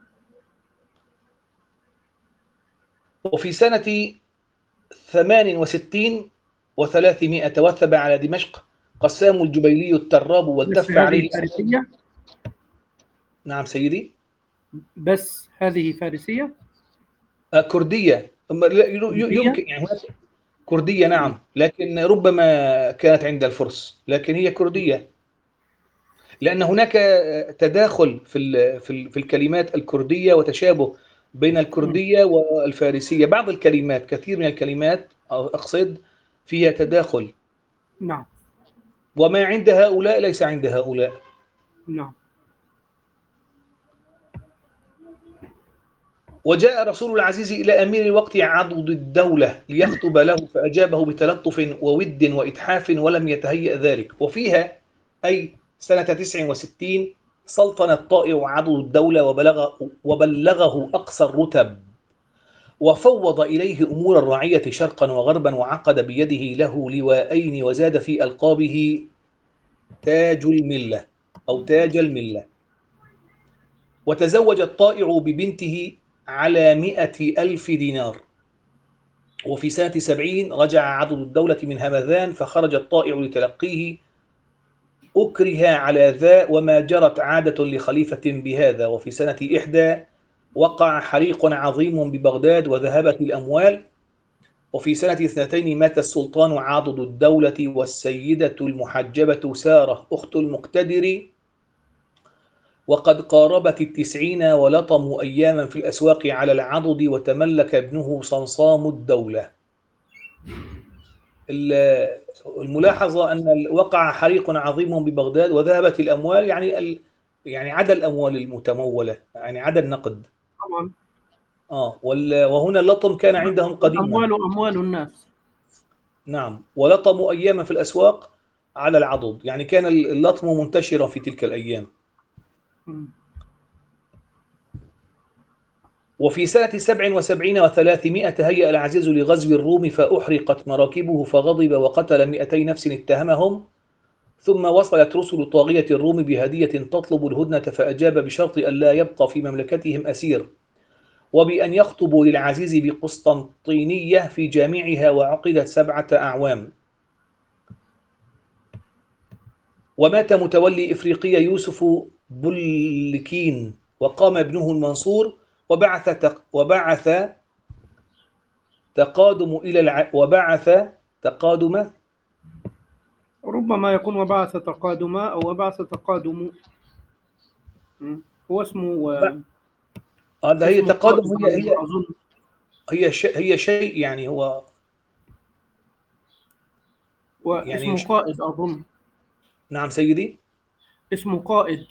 وفي سنة ثمان وستين وثلاثمائة توثب على دمشق قسام الجبيلي التراب بس والتف هذه عليه. فارسية؟ نعم سيدي. بس هذه فارسية؟ آه، كردية. أما لا- ي- كردية؟ يمكن يعني هناك كردية مم. نعم، لكن ربما كانت عند الفرس، لكن هي كردية، لأن هناك تداخل في ال- في ال- في الكلمات الكردية وتشابه بين مم. الكردية والفارسية. بعض الكلمات، كثير من الكلمات أقصد، فيها تداخل، نعم. وما عند هؤلاء ليس عند هؤلاء. نعم. وجاء رسول العزيز إلى أمير الوقت عضد الدولة ليخطب له، فأجابه بتلطف وود وإتحاف ولم يتهيأ ذلك. وفيها أي سنة تسع وستين سلطن الطائع عضد الدولة وبلغ وبلغه أقصى الرتب، وفوض إليه أمور الرعية شرقا وغربا، وعقد بيده له لواءين، وزاد في ألقابه تاج الملة أو تاج الملة. وتزوج الطائع ببنته على مئة ألف دينار. وفي سنة سبعين رجع عضد الدولة من همذان، فخرج الطائع لتلقيه، أكره على ذا وما جرت عادة لخليفة بهذا. وفي سنة إحدى وقع حريق عظيم ببغداد وذهبت الأموال. وفي سنة اثنتين مات السلطان عاضد الدولة والسيدة المحجبة سارة أخت المقتدر، وقد قاربت التسعين، ولطموا أياما في الأسواق على العضد، وتملك ابنه صنصام الدولة. الملاحظة أن وقع حريق عظيم ببغداد وذهبت الأموال، يعني ال... يعني عدا الأموال المتمولة، يعني عدا النقد. طبعا. آه وال... وهنا اللطم كان عندهم قديما. الأموال أموال الناس. نعم. ولطموا أياما في الأسواق على العضد، يعني كان اللطم منتشرا في تلك الأيام. مم. وفي سنة سبع وسبعين وثلاثمائة هيأ العزيز لغزو الروم، فأحرقت مراكبه فغضب وقتل مئتي نفس اتهمهم. ثم وصلت رسل طاغية الروم بهدية تطلب الهدنة، فأجاب بشرط أن لا يبقى في مملكتهم أسير، وبأن يخطبوا للعزيز بقسطنطينية في جامعها، وعقدت سبعة أعوام. ومات متولي إفريقيا يوسف بلكين، وقام ابنه المنصور، وبعث تق... وبعث تقادم إلى الع... وبعث تقادم ربما يكون وبعث تقادما أو وبعث تقادم. مم. هو اسمه هذا هي اسمه تقادم، قائد هي هي أظن. هي شيء هي شيء يعني هو يعني واسمه ش... قائد أظن. نعم سيدي. اسمه قائد.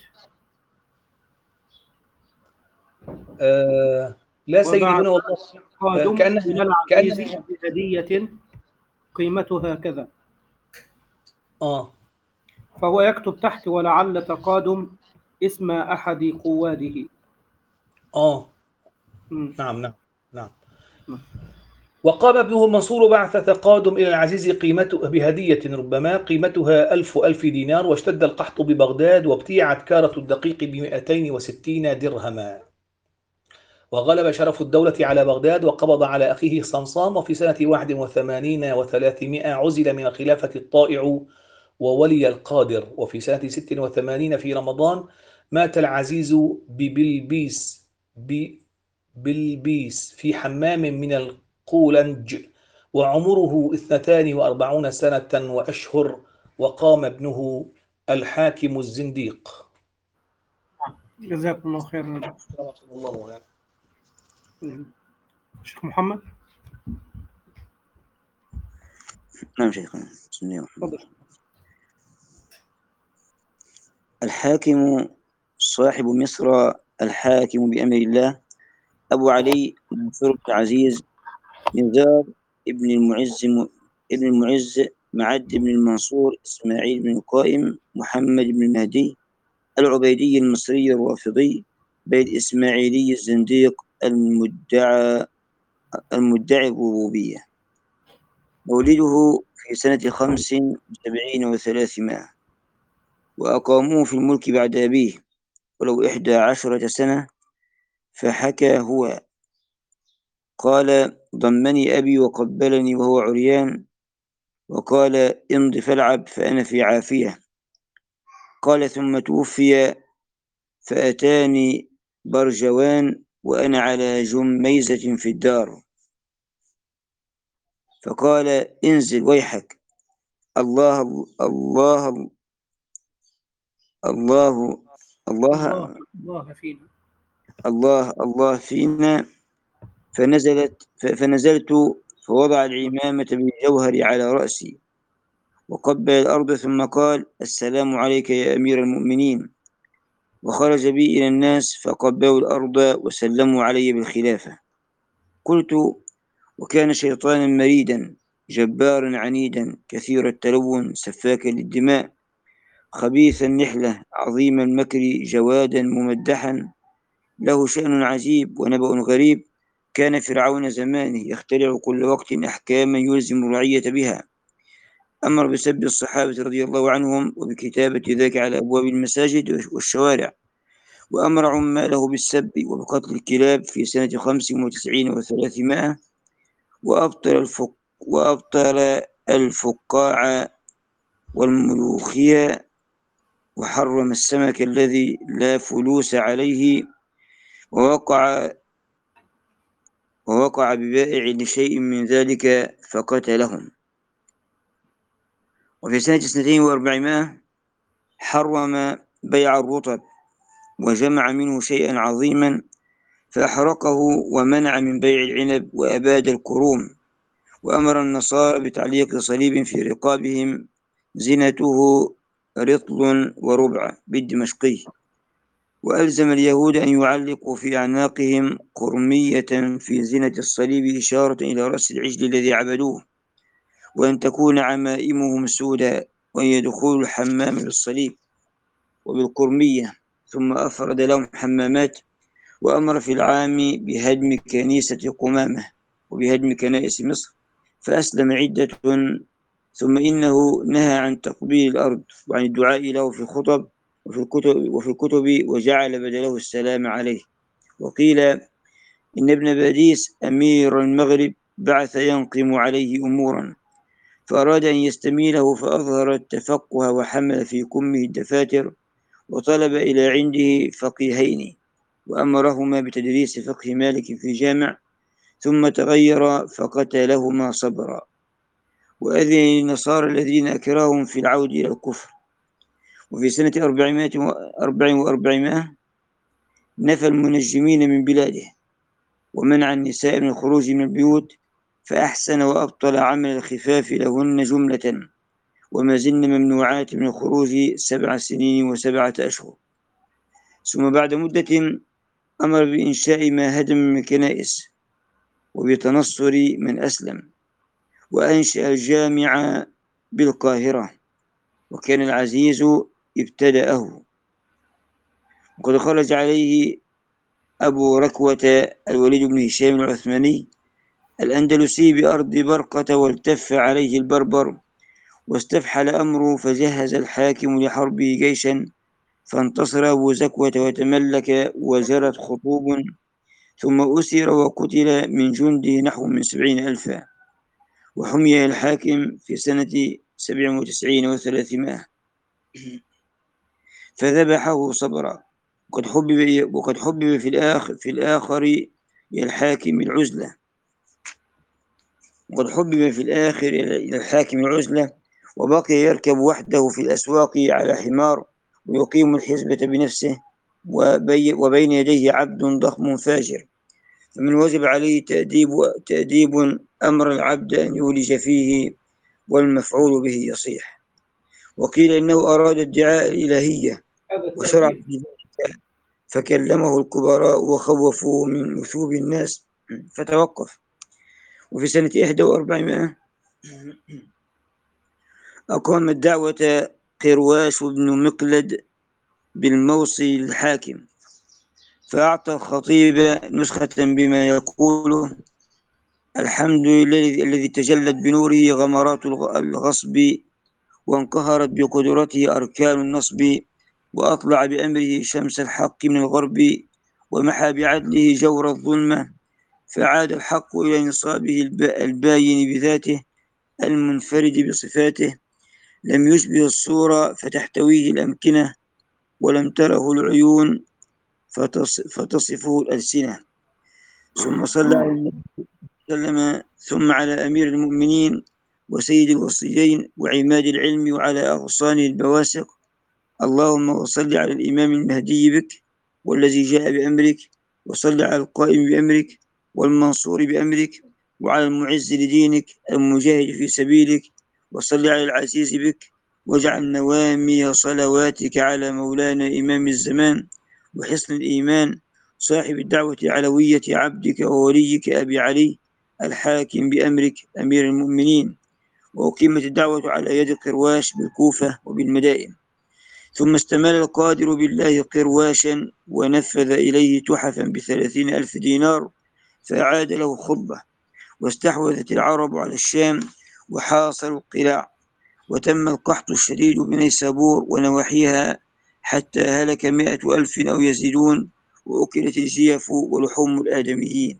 آه لا سيدي، وبعث هنا والله آه قادم إلى كأنها العزيز كأنها بهدية قيمتها كذا، آه فهو يكتب تحت ولعل تقادم اسم أحد قواده. آه مم. نعم نعم نعم. نعم. وقام ابنه المنصور بعث تقادم إلى العزيز قيمته بهدية ربما قيمتها ألف ألف دينار، واشتد القحط ببغداد، وابتيعت كارة الدقيق بمئتين وستين درهما. وغلب شرف الدولة على بغداد، وقبض على أخيه صمصام. وفي سنة واحد وثمانين وثلاثمائة عزل من الخلافة الطائع وولي القادر. وفي سنة ست وثمانين في رمضان مات العزيز ببلبيس ببلبيس في حمام من القولنج، وعمره اثنتان وأربعون سنة وأشهر. وقام ابنه الحاكم الزنديق. جزاكم الله خيرا. الله يعني. شيخ محمد. نعم شيخنا، بسم الله الرحمن تفضل. الرحيم. الحاكم صاحب مصر، الحاكم بأمر الله، أبو علي منصور بن عزيز، نزار ابن المعز ابن المعز معد بن المنصور، إسماعيل بن القائم، محمد بن المهدي، العبيدي المصري الرافضي، بيت إسماعيلي الزنديق المدعى المدعي الربوبية. مولده في سنة خمس وسبعين وثلاثمائة، وأقاموه في الملك بعد أبيه، ولو إحدى عشرة سنة. فحكى هو قال: ضمني أبي وقبلني وهو عريان، وقال: امض فالعب فأنا في عافية. قال: ثم توفي فأتاني برجوان وأنا على جميزة في الدار، فقال: انزل ويحك، الله الله الله الله الله الله فينا. الله الله فينا. فنزلت فنزلت فوضع العمامة بالجوهر على رأسي وقبل الأرض، ثم قال: السلام عليك يا أمير المؤمنين. وخرج بي إلى الناس فقبلوا الأرض وسلموا علي بالخلافة. قلت: وكان شيطانا مريدا جبارا عنيدا كثير التلون سفاكا للدماء خبيث النحلة عظيم المكر جوادا ممدحا له شأن عجيب ونبأ غريب. كان فرعون زمانه يخترع كل وقت أحكاما يلزم الرعية بها. أمر بسب الصحابة رضي الله عنهم وبكتابة ذاك على أبواب المساجد والشوارع، وأمر عماله بالسب وبقتل الكلاب في سنة خمس وتسعين وثلاثمائة، وأبطل الفق وأبطل الفقاع والملوخية، وحرم السمك الذي لا فلوس عليه، ووقع ووقع ببائع لشيء من ذلك فقتلهم. وفي سنة اثنتين وأربعمائة حرم بيع الرطب وجمع منه شيئا عظيما فأحرقه، ومنع من بيع العنب وأباد الكروم. وأمر النصارى بتعليق صليب في رقابهم زنته رطل وربع بالدمشقي، وألزم اليهود أن يعلقوا في أعناقهم قرمية في زنة الصليب إشارة إلى رأس العجل الذي عبدوه، وأن تكون عمائمهم سوداء، وأن يدخلوا الحمام بالصليب وبالقرمية، ثم أفرد لهم حمامات. وأمر في العام بهدم كنيسة قمامة وبهدم كنائس مصر، فأسلم عدة. ثم إنه نهى عن تقبيل الأرض وعن الدعاء له في الخطب وفي الكتب, وفي الكتب وجعل بدله السلام عليه. وقيل إن ابن باديس أمير المغرب بعث ينقم عليه أمورا، فأراد أن يستميله فأظهر التفقه وحمل في كمه الدفاتر، وطلب إلى عنده فقيهين وأمرهما بتدريس فقه مالك في جامع، ثم تغير فقتلهما صبرا. وأذن للنصارى الذين أكرههم في العودة إلى الكفر. وفي سنة أربع وأربعمائة نفى المنجمين من بلاده ومنع النساء من الخروج من البيوت، فأحسن وأبطل عمل الخفاف لهن جملة، وما زلن ممنوعات من الخروج سبع سنين وسبعة أشهر. ثم بعد مدة أمر بإنشاء ما هدم من الكنائس وبتنصر من أسلم، وأنشأ الجامع بالقاهرة، وكان العزيز ابتدأه. وقد خرج عليه أبو ركوة الوليد بن هشام العثماني الأندلسي بأرض برقة، والتف عليه البربر واستفحل أمره، فجهز الحاكم لحربه جيشا، فانتصر أبو زكوة وتملك وجرت خطوب، ثم أسر وقتل من جنده نحو من سبعين ألفا. وحمي الحاكم في سنة سبع وتسعين وثلاثمائة فذبحه صبرا. وقد حبب وقد حبب في الآخر في الآخر إلى الحاكم العزلة وقد حبب في الآخر إلى الحاكم العزلة وبقي يركب وحده في الأسواق على حمار، ويقيم الحزبة بنفسه، وبي وبين يديه عبد ضخم فاجر، فمن وجب عليه تأديب تأديب أمر العبد أن يولج فيه والمفعول به يصيح. وقيل إنه أراد ادعاء الإلهية وشرع في ذلك، فكلمه الكبراء وخوفوه من نشوب الناس فتوقف. وفي سنة إحدى وأربعمائة أقام الدعوة قرواش بن مقلد بالموصل الحاكم، فأعطى الخطيب نسخة بما يقول: الحمد لله الذي تجلت بنوره غمرات الغصب، وانقهرت بقدرته أركان النصب، وأطلع بأمره شمس الحق من الغرب ومحى بعدله جور الظلمة، فعاد الحق إلى نصابه الباين بذاته المنفرد بصفاته، لم يشبه الصورة فتحتويه الأمكنة، ولم تره العيون فتصفه الألسنة. ثم صلى على النبي وسلم ثم على أمير المؤمنين وسيد الوصيين وعماد العلم وعلى أغصانه البواسق. اللهم صل على الإمام المهدي بك والذي جاء بأمرك، وصل على القائم بأمرك والمنصور بأمرك، وعلى المعز لدينك المجاهد في سبيلك، وصل على العزيز بك، واجعل نوامي صلواتك على مولانا إمام الزمان وحصن الإيمان صاحب الدعوة العلوية عبدك ووليك أبي علي الحاكم بأمرك أمير المؤمنين، وأقيمت الدعوة على يد قرواش بالكوفة وبالمدائن. ثم استمال القادر بالله قرواشا ونفذ إليه تحفا بثلاثين ألف دينار، فأعاد له خطبة، واستحوذت العرب على الشام وحاصروا القلاع، وتم القحط الشديد بنيسابور ونواحيها حتى هلك مائة ألف أو يزيدون، وأكلت الجيف ولحوم الآدميين.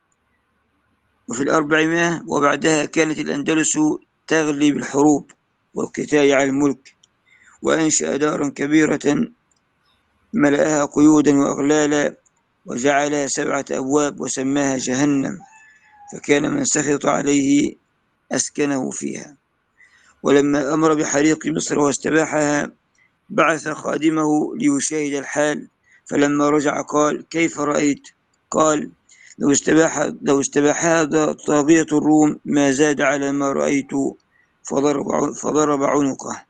وفي الأربعمائة وبعدها كانت الأندلس تغلي بالحروب والقتال على الملك، وأنشأ دارا كبيرة ملأها قيودا وأغلالا، وجعلها سبعة أبواب وسماها جهنم، فكان من سخط عليه أسكنه فيها. ولما أمر بحريق مصر واستباحها بعث خادمه ليشاهد الحال، فلما رجع قال: كيف رأيت؟ قال: لو استباح لو استباحها طاغية الروم ما زاد على ما رأيت، فضرب, فضرب عنقه.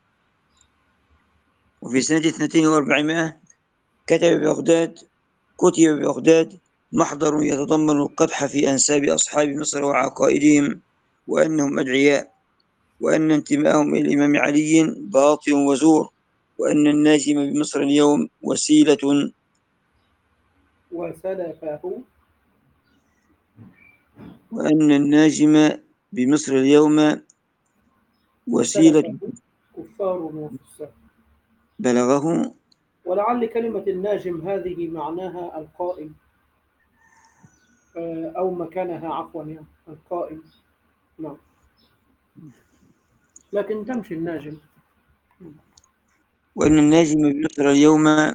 وفي سنة اثنتين وأربعمائة كتب بغداد كتب ببغداد محضر يتضمن القدح في أنساب أصحاب مصر وعقائدهم وأنهم أدعياء، وأن انتماءهم إلى الإمام علي باطل وزور، وأن الناجم بمصر اليوم وسيلة وسلفه وأن الناجم بمصر اليوم وسيلة وسلفه كفار وفساق. بلغه. ولعل كلمة الناجم هذه معناها القائم، أو مكانها عفوا يعني القائم، نعم، لكن تمشي الناجم. وأن الناجم بمصر اليوم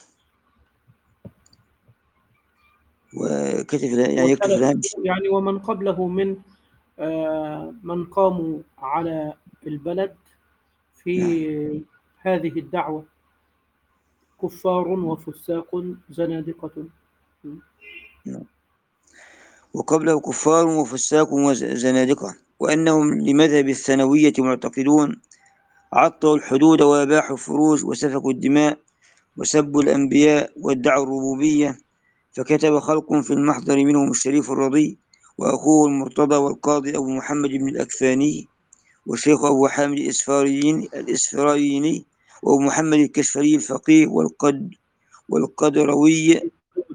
وكتب يعني يكتب الهامش يعني ومن قبله من من قاموا على البلد في هذه الدعوة كفار وفساق زنادقة. وقبله كفار وفساق وزنادقة، وأنهم لمذهب الثانوية معتقدون، عطوا الحدود وأباحوا الفروج وسفكوا الدماء وسبوا الأنبياء وادعوا الربوبية. فكتب خلق في المحضر منهم الشريف الرضي وأخوه المرتضى والقاضي أبو محمد بن الأكفاني والشيخ أبو حامد الإسفرايني وأبو محمد الكشفري الفقيه والقد والقدروي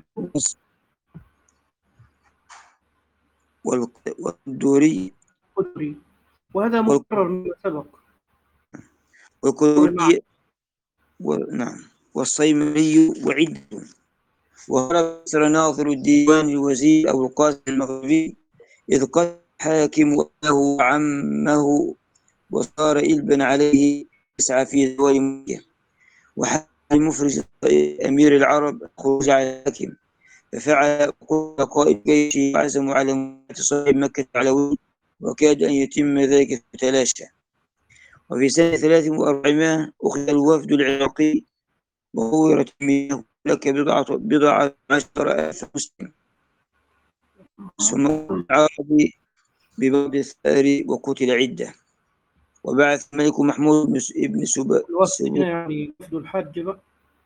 والدوري وهذا مكرر من سبق والقدوري ونعم والصيمري وعدة. وهرب مصر ناظر الديوان الوزير أو القاسم المغربي إذ قد حاكم له عمه وصار إلبا عليه يسعى في دوال ملكه، وحاول المفرج أمير العرب خروج على الحاكم، ففعل كل قائد جيش وعزموا على صاحب مكة العلوي، وكاد أن يتم ذلك فتلاشى. وفي سنة ثلاث وأربعمائة أخذ الوفد العراقي وغورت منه لك بضعة بضعة عشر ألف مسلم، ثم العربي ببعض الثأر وقتل عدة. وبعث الملك محمود بن سبأ يعني وفد الحج بقى.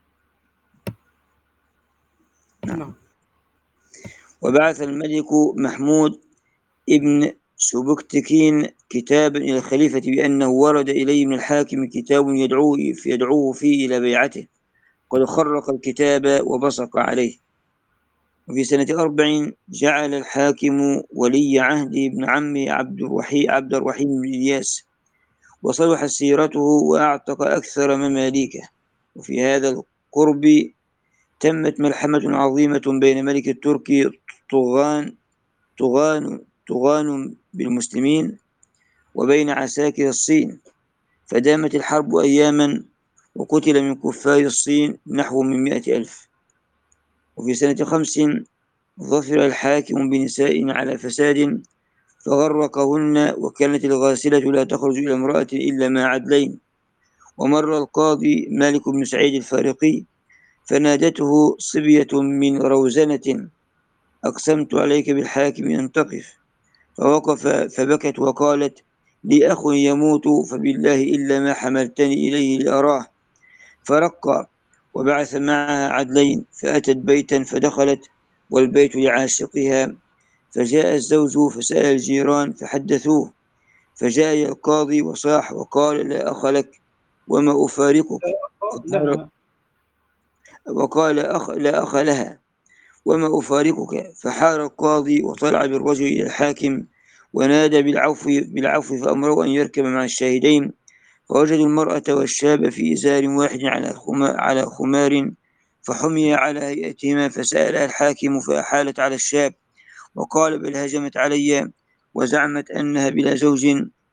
نعم. وبعث الملك محمود ابن سبكتكين كتابا إلى الخليفة بأنه ورد إليه من الحاكم كتاب يدعوه يدعوه فيه إلى بيعته، قد خرق الكتاب وبصق عليه. وفي سنة أربع جعل الحاكم ولي عهد ابن عمه عبد الرحيم عبد الرحيم بن إلياس، وصلح سيرته وأعتق أكثر مماليكه، وفي هذا القرب تمت ملحمة عظيمة بين ملك الترك طغان طغان طغان بالمسلمين وبين عساكر الصين، فدامت الحرب أياما، وقتل من كفار الصين نحو من مئة ألف. وفي سنة خمس ظفر الحاكم بنساء على فساد فغرقهن، وكانت الغاسلة لا تخرج إلى امرأة إلا مع عدلين. ومر القاضي مالك بن سعيد الفارقي فنادته صبية من روزنة: أقسمت عليك بالحاكم أن تقف. فوقف فبكت وقالت: لي أخ يموت فبالله إلا ما حملتني إليه لأراه. فرق وبعث معها عدلين، فأتت بيتا فدخلت والبيت لعاشقها، فجاء الزوج فسأل الجيران فحدثوه، فجاء القاضي وصاح وقال: لا أخ لك وما أفارقك. لها. وقال: أخ لا أخ لها وما أفارقك. فحار القاضي وطلع بالرجل إلى الحاكم ونادى بالعفو بالعفو فأمره أن يركب مع الشاهدين، فوجدوا المرأة والشاب في إزار واحد على على خمار، فحمي على هيئتهما. فسألها الحاكم فأحالت على الشاب وقال: بل هجمت علي وزعمت أنها بلا زوج،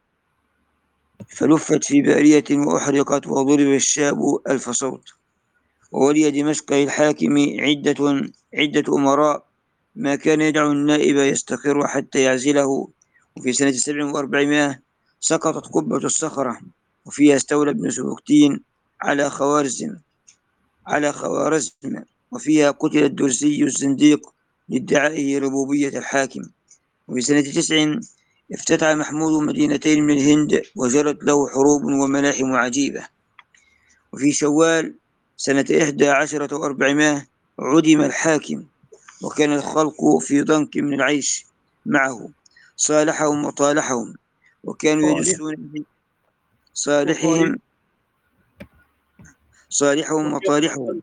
فلفت في بارية وأحرقت وضرب الشاب ألف صوت. وولي دمشق للحاكم عدة عدة أمراء، ما كان يدع النائب يستقر حتى يعزله. وفي سنة سبع وأربعمائة سقطت قبة الصخرة، وفيها استولى ابن سبكتين على خوارزم على خوارزم وفيها قتل الدرزي الزنديق لادعائه ربوبية الحاكم. وفي سنة تسع افتتح محمود مدينتين من الهند، وجرت له حروب وملاحم عجيبة. وفي شوال سنة إحدى عشرة وأربعمائة عدم الحاكم، وكان الخلق في ضنك من العيش معه، صالحهم وطالحهم، وكانوا صالح يجسون صالحهم وطالب صالحهم وطالحهم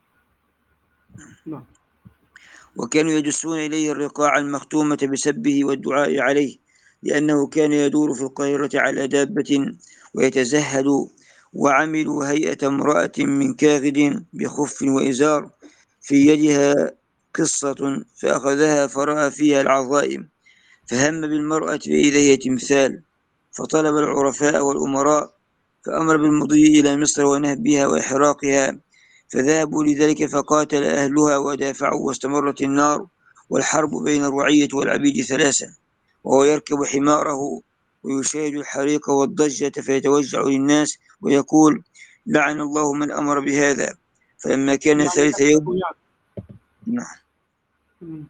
نعم. وكانوا يدسون إليه الرقاع المختومة بسبه والدعاء عليه، لأنه كان يدور في القاهرة على دابة ويتزهد. وعملوا هيئة امرأة من كاغد بخف وإزار في يدها قصة، فأخذها فرأى فيها العظائم، فهم بالمرأة فإذا هي تمثال، فطلب العرفاء والأمراء، فأمر بالمضي إلى مصر ونهبها وإحراقها، فذهبوا لذلك فقاتل أهلها ودافعوا، واستمرت النار والحرب بين الرعية والعبيد ثلاثا، وهو يركب حماره ويشاهد الحريق والضجة فيتوجع للناس ويقول: لعن الله من أمر بهذا. فلما كان يعني ثالث يوم يعني. نعم. مم.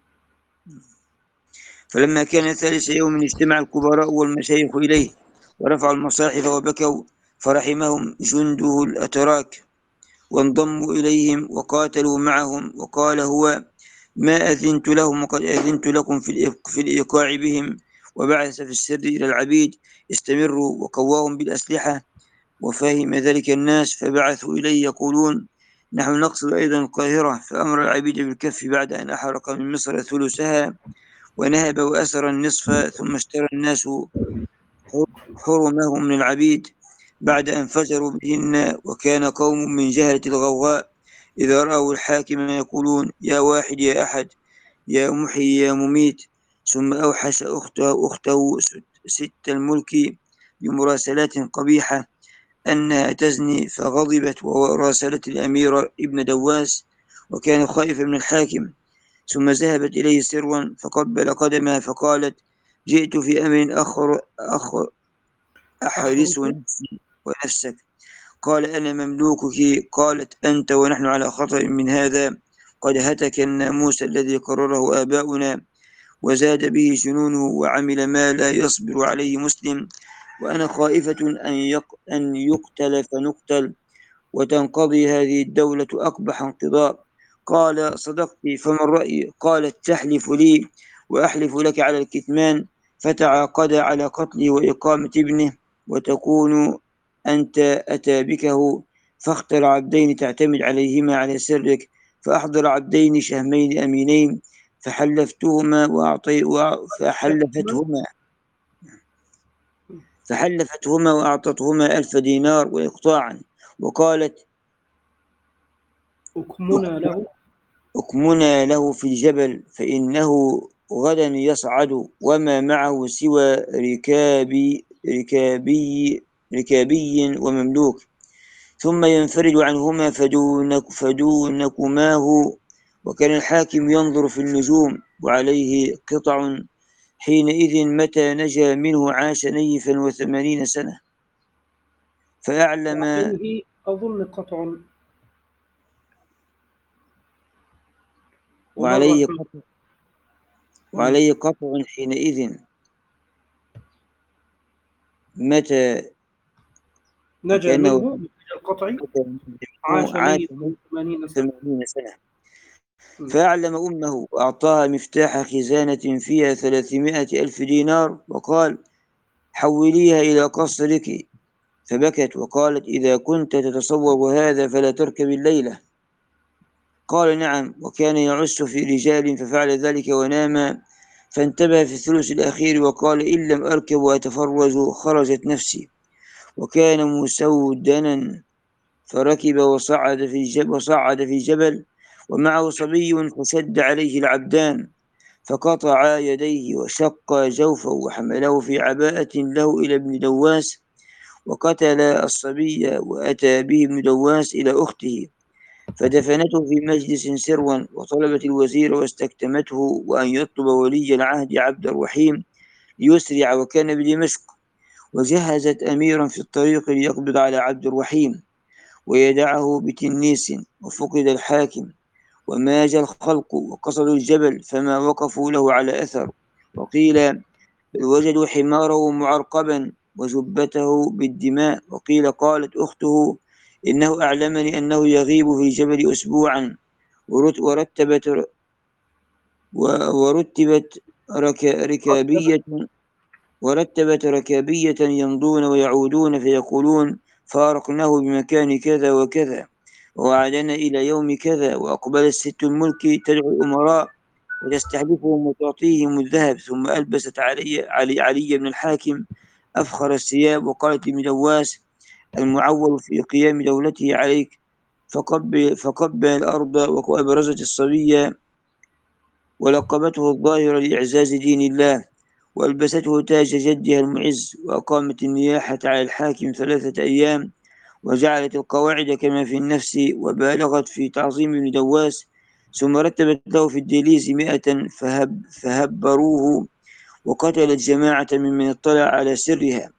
فلما كان ثالث يوم اجتمع الكبراء والمشايخ إليه ورفعوا المصاحف وبكوا، فرحمهم جنده الأتراك وانضموا إليهم وقاتلوا معهم. وقال هو: ما أذنت لهم وقد أذنت لكم في الإيقاع بهم. وبعث في السر إلى العبيد: استمروا، وقواهم بالأسلحة. وفهم ذلك الناس فبعثوا إليه يقولون: نحن نقصد أيضا القاهرة. فأمر العبيد بالكف بعد أن أحرق من مصر ثلثها ونهب وأسر النصف، ثم اشترى الناس حرمهم من العبيد بعد أن فجروا بهن. وكان قوم من جهلة الغوغاء إذا رأوا الحاكم يقولون: يا واحد يا أحد، يا محيي يا مميت. ثم أوحش أخته, أخته ست الملك بمراسلات قبيحة أنها تزني، فغضبت وراسلت الأمير ابن دواس، وكان خائفا من الحاكم. ثم ذهبت إليه سرا فقبل قدمها فقالت: جئت في أمر أخر, أخر أحرس أخرج. نفسي ونفسك. قال: أنا مملوكك. قالت: أنت ونحن على خطر من هذا، قد هتك الناموس الذي قرره آباؤنا وزاد به جنونه وعمل ما لا يصبر عليه مسلم، وأنا خائفة أن, يق... أن يقتل فنقتل وتنقضي هذه الدولة أقبح انقضاء. قال: صدقت، فما الرأي؟ قالت: تحلف لي وأحلف لك على الكتمان، فتعاقد على قتله وإقامة ابنه، وتكون أنت أتابكه، فاختر عبدين تعتمد عليهما على سرك، فأحضر عبدين شهمين أمينين، فحلفتهما وأعطي فحلفتهما فحلفتهما وأعطتهما ألف دينار وإقطاعا، وقالت: أكمنا له أكمنا له في الجبل فإنه غدا يصعد وما معه سوى ركابي ركابي ركابي ومملوك، ثم ينفرد عنهما فدونك فدونكماه. وكان الحاكم ينظر في النجوم وعليه قطع، حينئذ متى نجا منه عاش نيفا وثمانين سنة. فأعلم وعليه أظن قطع وعليه ومرة. قطع مم. وعليه قطع حينئذ متى نجا وكأنه منه من القطع عاش عاش نيفا ثمانين سنة. ثمانين سنة. مم. فأعلم أمه وأعطاها مفتاح خزانة فيها ثلاثمائة ألف دينار، وقال: حوليها إلى قصرك. فبكت وقالت: إذا كنت تتصور هذا فلا تركب الليلة. قال: نعم. وكان يعس في رجال ففعل ذلك ونام، فانتبه في الثلث الأخير وقال: إن لم أركب وأتفرج خرجت نفسي. وكان مسودنا فركب وصعد في الجبل, وصعد في الجبل ومعه صبي، فشد عليه العبدان فقطعا يديه وشق جوفه وحمله في عباءة له إلى ابن دواس، وقتل الصبي وأتى به ابن دواس إلى أخته فدفنته في مجلس سروا، وطلبت الوزير واستكتمته وأن يطلب ولي العهد عبد الرحيم ليسرع، وكان بدمشق، وجهزت أميرا في الطريق ليقبض على عبد الرحيم ويدعه بتنيس. وفقد الحاكم وماج الخلق وقصدوا الجبل فما وقفوا له على أثر. وقيل بل وجدوا حماره معرقبا وجبته بالدماء. وقيل قالت أخته: إنه أعلمني أنه يغيب في الجبل أسبوعا. ورتبت ورتبت ركابية ورتبت ركابية يمضون ويعودون فيقولون: فارقناه بمكان كذا وكذا ووعدنا إلى يوم كذا. وأقبلت ست الملك تدعو الأمراء وتستحلفهم وتعطيهم الذهب. ثم ألبست علي, علي, علي بن الحاكم أفخر الثياب وقالت لابن دواس المعول في قيام دولته: عليك. فقبل, فقبل الأرض وأبرزت الصبي ولقبته الظاهر لإعزاز دين الله، وألبسته تاج جدها المعز، وأقامت النياحة على الحاكم ثلاثة أيام، وجعلت القواعد كما في النفس، وبالغت في تعظيم ابن دواس. ثم رتبت له في الديليز مئة فهب فهبروه، وقتلت جماعة ممن اطلع على سرها،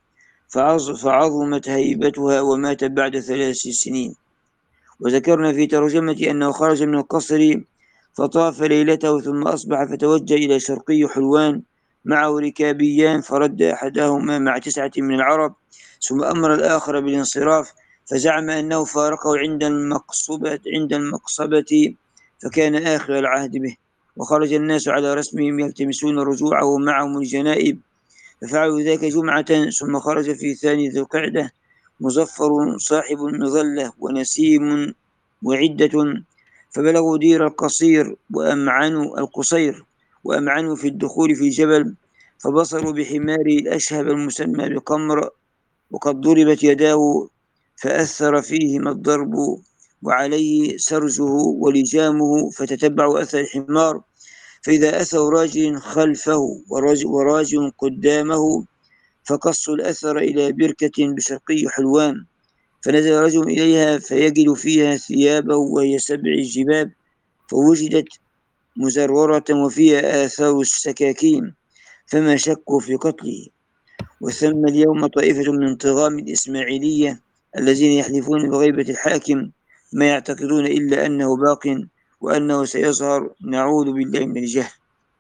فعظمت هيبتها ومات بعد ثلاث سنين. وذكرنا في ترجمة أنه خرج من القصر فطاف ليلته، ثم أصبح فتوجه إلى شرقي حلوان معه ركابيان، فرد أحدهما مع تسعة من العرب، ثم أمر الآخر بالانصراف، فزعم أنه فارقه عند المقصبة عند المقصبة فكان آخر العهد به. وخرج الناس على رسمهم يلتمسون رجوعه معهم الجنائب، ففعلوا ذاك جمعة. ثم خرج في ثاني ذي القعدة مظفر صاحب مظلة ونسيم وعدة، فبلغوا دير القصير وأمعنوا القصير وأمعنوا في الدخول في الجبل، فبصروا بحمار الأشهب المسمى بقمر وقد ضربت يداه فأثر فيهما الضرب وعليه سرجه ولجامه، فتتبعوا أثر الحمار فإذا أثر راجل خلفه وراجل قدامه، فقصوا الأثر إلى بركة بشرقي حلوان، فنزل رجل إليها فيجد فيها ثيابه وهي سبع الجباب، فوجدت مزرورة وفيها آثار السكاكين، فما شكوا في قتله. وثم اليوم طائفة من طغام الإسماعيلية الذين يحلفون بغيبة الحاكم ما يعتقدون إلا أنه باق وأنه سيظهر، نعوذ بالله من الجهل.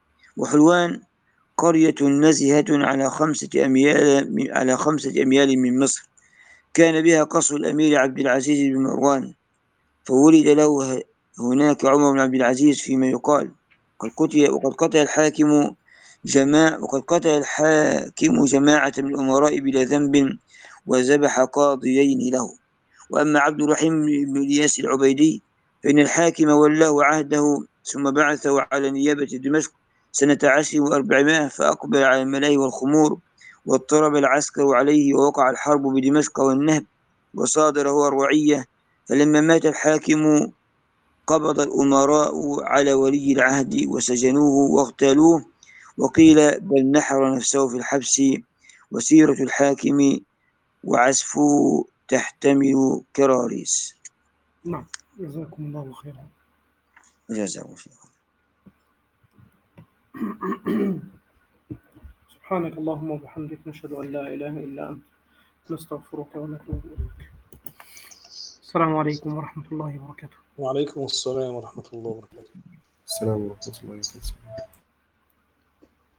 وحلوان قرية نزهة على خمسة أميال على خمسة أميال من مصر، كان بها قصر الأمير عبد العزيز بن مروان، فولد له هناك عمر بن عبد العزيز فيما يقال. قد قتل وقد قتل الحاكم جماعة وقد قتل الحاكم جماعة من الأمراء بلا ذنب وذبح قاضيين له. وأما عبد الرحيم بن إلياس العبيدي فإن الحاكم ولاه عهده ثم بعثه على نيابة دمشق سنة عشر وأربعمائة، فأقبل على الملاهي والخمور واضطرب العسكر عليه، ووقع الحرب بدمشق والنهب، وصادر هو الرعية. فلما مات الحاكم قبض الأمراء على ولي العهد وسجنوه واغتالوه، وقيل بل نحر نفسه في الحبس. وسيرة الحاكم وعزفه تحتمل كراريس. نعم، جزاكم الله خيرا. جزاه الله خيرا. سبحانك اللهم وبحمدك، نشهد أن لا إله إلا أنت، نستغفرك ونتوب إليك. السلام عليكم ورحمة الله وبركاته. وعليكم السلام ورحمة الله وبركاته. السلام ورحمة الله وبركاته.